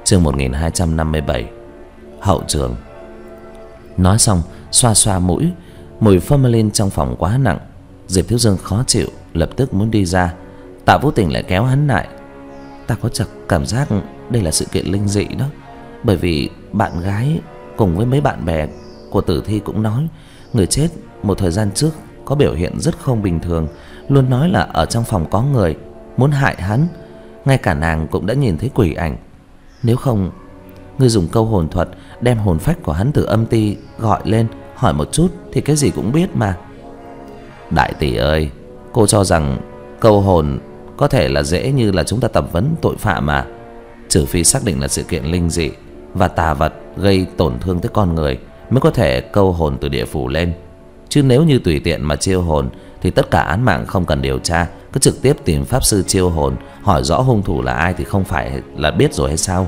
Chương một nghìn hai trăm năm mươi bảy. Hậu trường. Nói xong xoa xoa mũi. Mùi formalin trong phòng quá nặng. Diệp Thiếu Dương khó chịu, lập tức muốn đi ra. Tạ Vũ Tình lại kéo hắn lại. Ta có chợt cảm giác đây là sự kiện linh dị đó. Bởi vì bạn gái cùng với mấy bạn bè của tử thi cũng nói người chết một thời gian trước có biểu hiện rất không bình thường, luôn nói là ở trong phòng có người muốn hại hắn. Ngay cả nàng cũng đã nhìn thấy quỷ ảnh. Nếu không, ngươi dùng câu hồn thuật đem hồn phách của hắn từ âm ti gọi lên hỏi một chút thì cái gì cũng biết mà. Đại tỷ ơi, cô cho rằng câu hồn có thể là dễ như là chúng ta tập vấn tội phạm mà. Trừ phi xác định là sự kiện linh dị và tà vật gây tổn thương tới con người mới có thể câu hồn từ địa phủ lên. Chứ nếu như tùy tiện mà chiêu hồn thì tất cả án mạng không cần điều tra, cứ trực tiếp tìm pháp sư chiêu hồn, hỏi rõ hung thủ là ai thì không phải là biết rồi hay sao?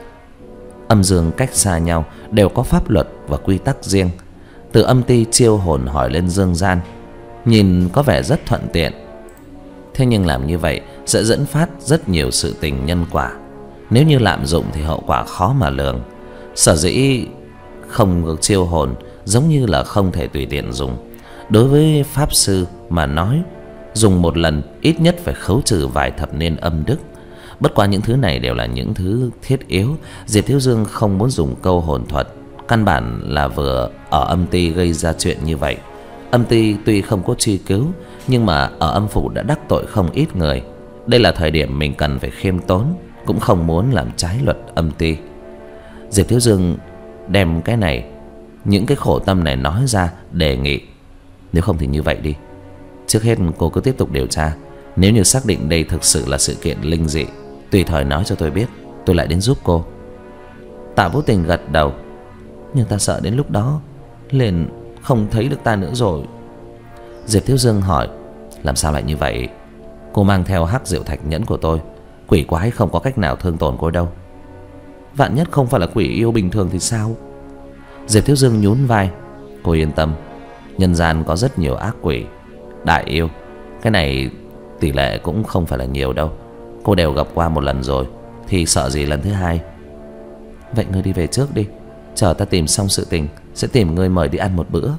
Âm dương cách xa nhau đều có pháp luật và quy tắc riêng. Từ âm ti chiêu hồn hỏi lên dương gian nhìn có vẻ rất thuận tiện. Thế nhưng làm như vậy sẽ dẫn phát rất nhiều sự tình nhân quả. Nếu như lạm dụng thì hậu quả khó mà lường. Sở dĩ không được chiêu hồn giống như là không thể tùy tiện dùng. Đối với pháp sư mà nói, dùng một lần ít nhất phải khấu trừ vài thập niên âm đức. Bất quá những thứ này đều là những thứ thiết yếu. Diệp Thiếu Dương không muốn dùng câu hồn thuật. Căn bản là vừa ở âm ti gây ra chuyện như vậy. Âm ti tuy không có truy cứu, nhưng mà ở âm phủ đã đắc tội không ít người. Đây là thời điểm mình cần phải khiêm tốn, cũng không muốn làm trái luật âm ti. Diệp Thiếu Dương đem cái này, những cái khổ tâm này nói ra, đề nghị. Nếu không thì như vậy đi, trước hết cô cứ tiếp tục điều tra. Nếu như xác định đây thực sự là sự kiện linh dị, tùy thời nói cho tôi biết, tôi lại đến giúp cô. Tạ Vũ Tình gật đầu. Nhưng ta sợ đến lúc đó liền không thấy được ta nữa rồi. Diệp Thiếu Dương hỏi. Làm sao lại như vậy? Cô mang theo hắc diệu thạch nhẫn của tôi, quỷ quái không có cách nào thương tổn cô đâu. Vạn nhất không phải là quỷ yêu bình thường thì sao? Diệp Thiếu Dương nhún vai. Cô yên tâm, nhân gian có rất nhiều ác quỷ, đại yêu. Cái này tỷ lệ cũng không phải là nhiều đâu. Cô đều gặp qua một lần rồi thì sợ gì lần thứ hai. Vậy ngươi đi về trước đi, chờ ta tìm xong sự tình sẽ tìm ngươi mời đi ăn một bữa.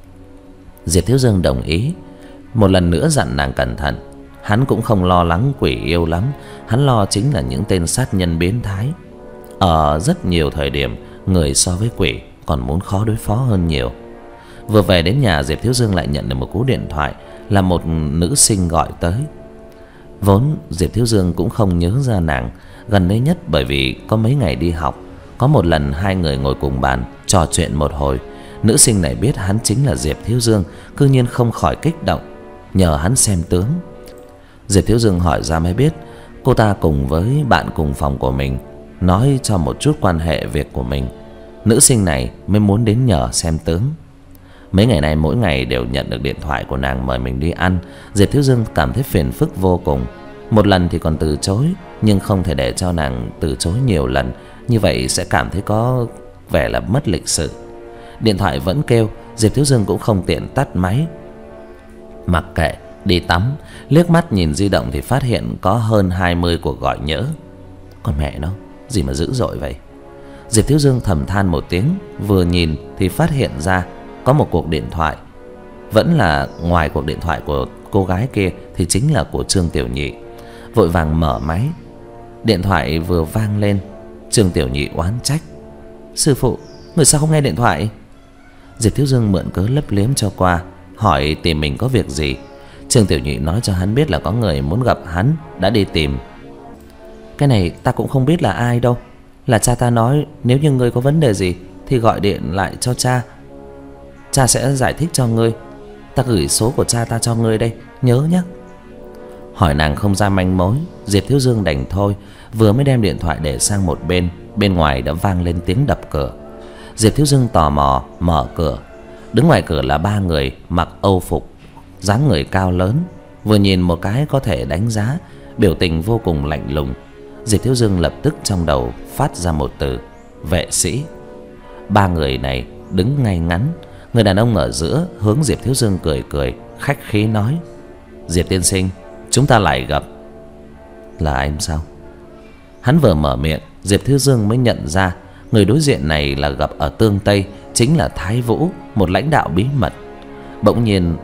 Diệp Thiếu Dương đồng ý. Một lần nữa dặn nàng cẩn thận. Hắn cũng không lo lắng quỷ yêu lắm. Hắn lo chính là những tên sát nhân biến thái. Ở rất nhiều thời điểm, người so với quỷ còn muốn khó đối phó hơn nhiều. Vừa về đến nhà, Diệp Thiếu Dương lại nhận được một cú điện thoại, là một nữ sinh gọi tới. Vốn Diệp Thiếu Dương cũng không nhớ ra nàng. Gần đây nhất bởi vì có mấy ngày đi học, có một lần hai người ngồi cùng bàn trò chuyện một hồi. Nữ sinh này biết hắn chính là Diệp Thiếu Dương, cư nhiên không khỏi kích động, nhờ hắn xem tướng. Diệp Thiếu Dương hỏi ra mới biết cô ta cùng với bạn cùng phòng của mình nói cho một chút quan hệ việc của mình. Nữ sinh này mới muốn đến nhờ xem tướng. Mấy ngày nay mỗi ngày đều nhận được điện thoại của nàng mời mình đi ăn. Diệp Thiếu Dương cảm thấy phiền phức vô cùng. Một lần thì còn từ chối, nhưng không thể để cho nàng từ chối nhiều lần, như vậy sẽ cảm thấy có vẻ là mất lịch sự. Điện thoại vẫn kêu, Diệp Thiếu Dương cũng không tiện tắt máy. Mặc kệ, đi tắm. Liếc mắt nhìn di động thì phát hiện có hơn hai mươi cuộc gọi nhỡ. Còn mẹ nó, gì mà dữ dội vậy? Diệp Thiếu Dương thầm than một tiếng. Vừa nhìn thì phát hiện ra có một cuộc điện thoại. Vẫn là ngoài cuộc điện thoại của cô gái kia thì chính là của Trương Tiểu Nhị. Vội vàng mở máy. Điện thoại vừa vang lên, Trương Tiểu Nhị oán trách. Sư phụ, người sao không nghe điện thoại? Diệp Thiếu Dương mượn cớ lấp liếm cho qua, hỏi tìm mình có việc gì. Trương Tiểu Nhị nói cho hắn biết là có người muốn gặp hắn, đã đi tìm. Cái này ta cũng không biết là ai đâu. Là cha ta nói nếu như ngươi có vấn đề gì thì gọi điện lại cho cha, cha sẽ giải thích cho ngươi. Ta gửi số của cha ta cho ngươi đây, nhớ nhé. Hỏi nàng không ra manh mối, Diệp Thiếu Dương đành thôi. Vừa mới đem điện thoại để sang một bên, bên ngoài đã vang lên tiếng đập cửa. Diệp Thiếu Dương tò mò mở cửa. Đứng ngoài cửa là ba người mặc âu phục, dáng người cao lớn. Vừa nhìn một cái có thể đánh giá, biểu tình vô cùng lạnh lùng. Diệp Thiếu Dương lập tức trong đầu phát ra một từ: vệ sĩ. Ba người này đứng ngay ngắn. Người đàn ông ở giữa hướng Diệp Thiếu Dương cười cười, khách khí nói: Diệp tiên sinh, chúng ta lại gặp. Là anh sao? Hắn vừa mở miệng Diệp Thiếu Dương mới nhận ra người đối diện này là gặp ở Tương Tây, chính là Thái Vũ, một lãnh đạo bí mật. Bỗng nhiên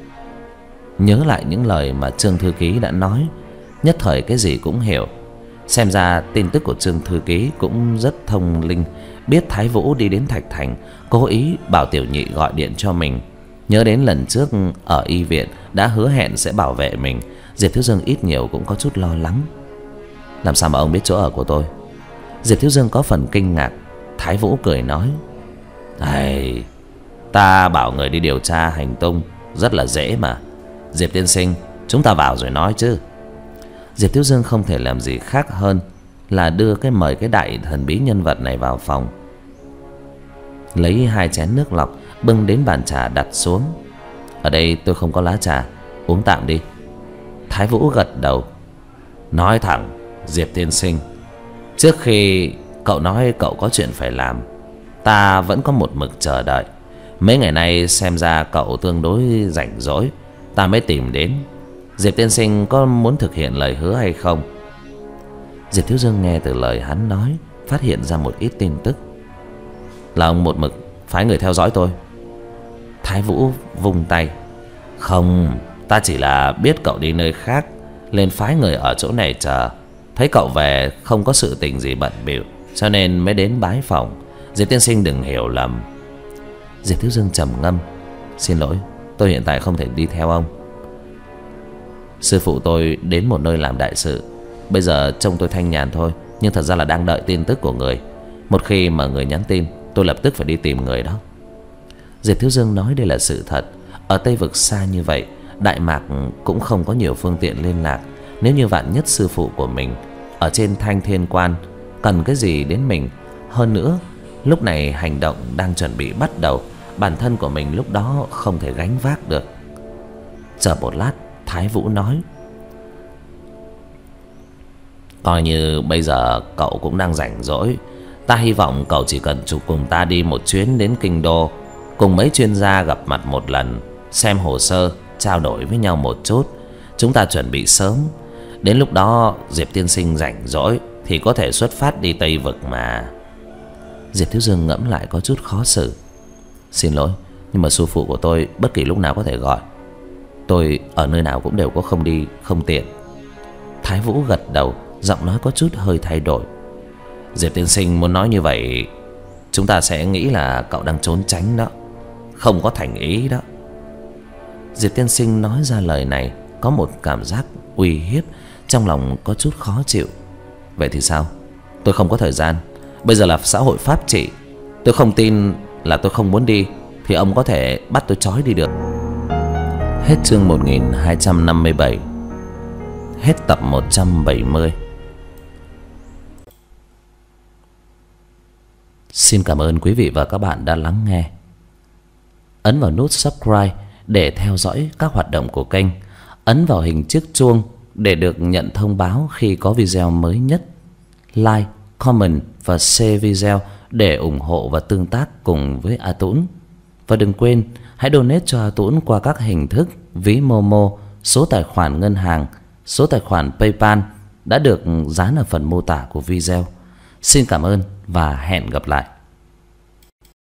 nhớ lại những lời mà Trương thư ký đã nói, nhất thời cái gì cũng hiểu. Xem ra tin tức của Trương thư ký cũng rất thông linh, biết Thái Vũ đi đến Thạch Thành, cố ý bảo Tiểu Nhị gọi điện cho mình. Nhớ đến lần trước ở y viện đã hứa hẹn sẽ bảo vệ mình, Diệp Thiếu Dương ít nhiều cũng có chút lo lắng. Làm sao mà ông biết chỗ ở của tôi? Diệp Thiếu Dương có phần kinh ngạc. Thái Vũ cười nói: "Này, ta bảo người đi điều tra hành tung rất là dễ mà. Diệp tiên sinh, chúng ta vào rồi nói chứ." Diệp Thiếu Dương không thể làm gì khác hơn là đưa cái mời cái đại thần bí nhân vật này vào phòng, lấy hai chén nước lọc bưng đến bàn trà đặt xuống. "Ở đây tôi không có lá trà, uống tạm đi." Thái Vũ gật đầu. "Nói thẳng, Diệp tiên sinh, trước khi cậu nói cậu có chuyện phải làm, ta vẫn có một mực chờ đợi. Mấy ngày nay xem ra cậu tương đối rảnh rỗi, ta mới tìm đến. Diệp tiên sinh có muốn thực hiện lời hứa hay không?" Diệp Thiếu Dương nghe từ lời hắn nói, phát hiện ra một ít tin tức. "Là ông một mực phái người theo dõi tôi?" Thái Vũ vung tay: "Không, ta chỉ là biết cậu đi nơi khác, lên phái người ở chỗ này chờ. Thấy cậu về không có sự tình gì bận bịu, cho nên mới đến bái phỏng. Diệp tiên sinh đừng hiểu lầm." Diệp Thiếu Dương trầm ngâm: "Xin lỗi, tôi hiện tại không thể đi theo ông. Sư phụ tôi đến một nơi làm đại sự, bây giờ trông tôi thanh nhàn thôi, nhưng thật ra là đang đợi tin tức của người. Một khi mà người nhắn tin, tôi lập tức phải đi tìm người đó." Diệp Thiếu Dương nói đây là sự thật. Ở Tây Vực xa như vậy, Đại Mạc cũng không có nhiều phương tiện liên lạc. Nếu như vạn nhất sư phụ của mình ở trên Thanh Thiên Quan cần cái gì đến mình, hơn nữa lúc này hành động đang chuẩn bị bắt đầu, bản thân của mình lúc đó không thể gánh vác được. Chờ một lát, Thái Vũ nói: "Coi như bây giờ cậu cũng đang rảnh rỗi, ta hy vọng cậu chỉ cần chụp cùng ta đi một chuyến đến Kinh Đô, cùng mấy chuyên gia gặp mặt một lần, xem hồ sơ, trao đổi với nhau một chút. Chúng ta chuẩn bị sớm, đến lúc đó Diệp tiên sinh rảnh rỗi thì có thể xuất phát đi Tây Vực mà." Diệp Thiếu Dương ngẫm lại có chút khó xử: "Xin lỗi, nhưng mà sư phụ của tôi bất kỳ lúc nào có thể gọi. Tôi ở nơi nào cũng đều có không đi không tiện." Thái Vũ gật đầu, giọng nói có chút hơi thay đổi: "Diệp tiên sinh muốn nói như vậy, chúng ta sẽ nghĩ là cậu đang trốn tránh đó, không có thành ý đó." Diệp tiên sinh nói ra lời này có một cảm giác uy hiếp, trong lòng có chút khó chịu. "Vậy thì sao? Tôi không có thời gian. Bây giờ là xã hội pháp trị, tôi không tin là tôi không muốn đi thì ông có thể bắt tôi trói đi được." Hết chương một nghìn hai trăm năm mươi bảy. Hết tập một trăm bảy mươi. Xin cảm ơn quý vị và các bạn đã lắng nghe. Ấn vào nút subscribe để theo dõi các hoạt động của kênh. Ấn vào hình chiếc chuông để được nhận thông báo khi có video mới nhất. Like, comment và share video để ủng hộ và tương tác cùng với A Tũng. Và đừng quên hãy donate cho A Tũng qua các hình thức ví Momo, số tài khoản ngân hàng, số tài khoản PayPal đã được dán ở phần mô tả của video. Xin cảm ơn và hẹn gặp lại.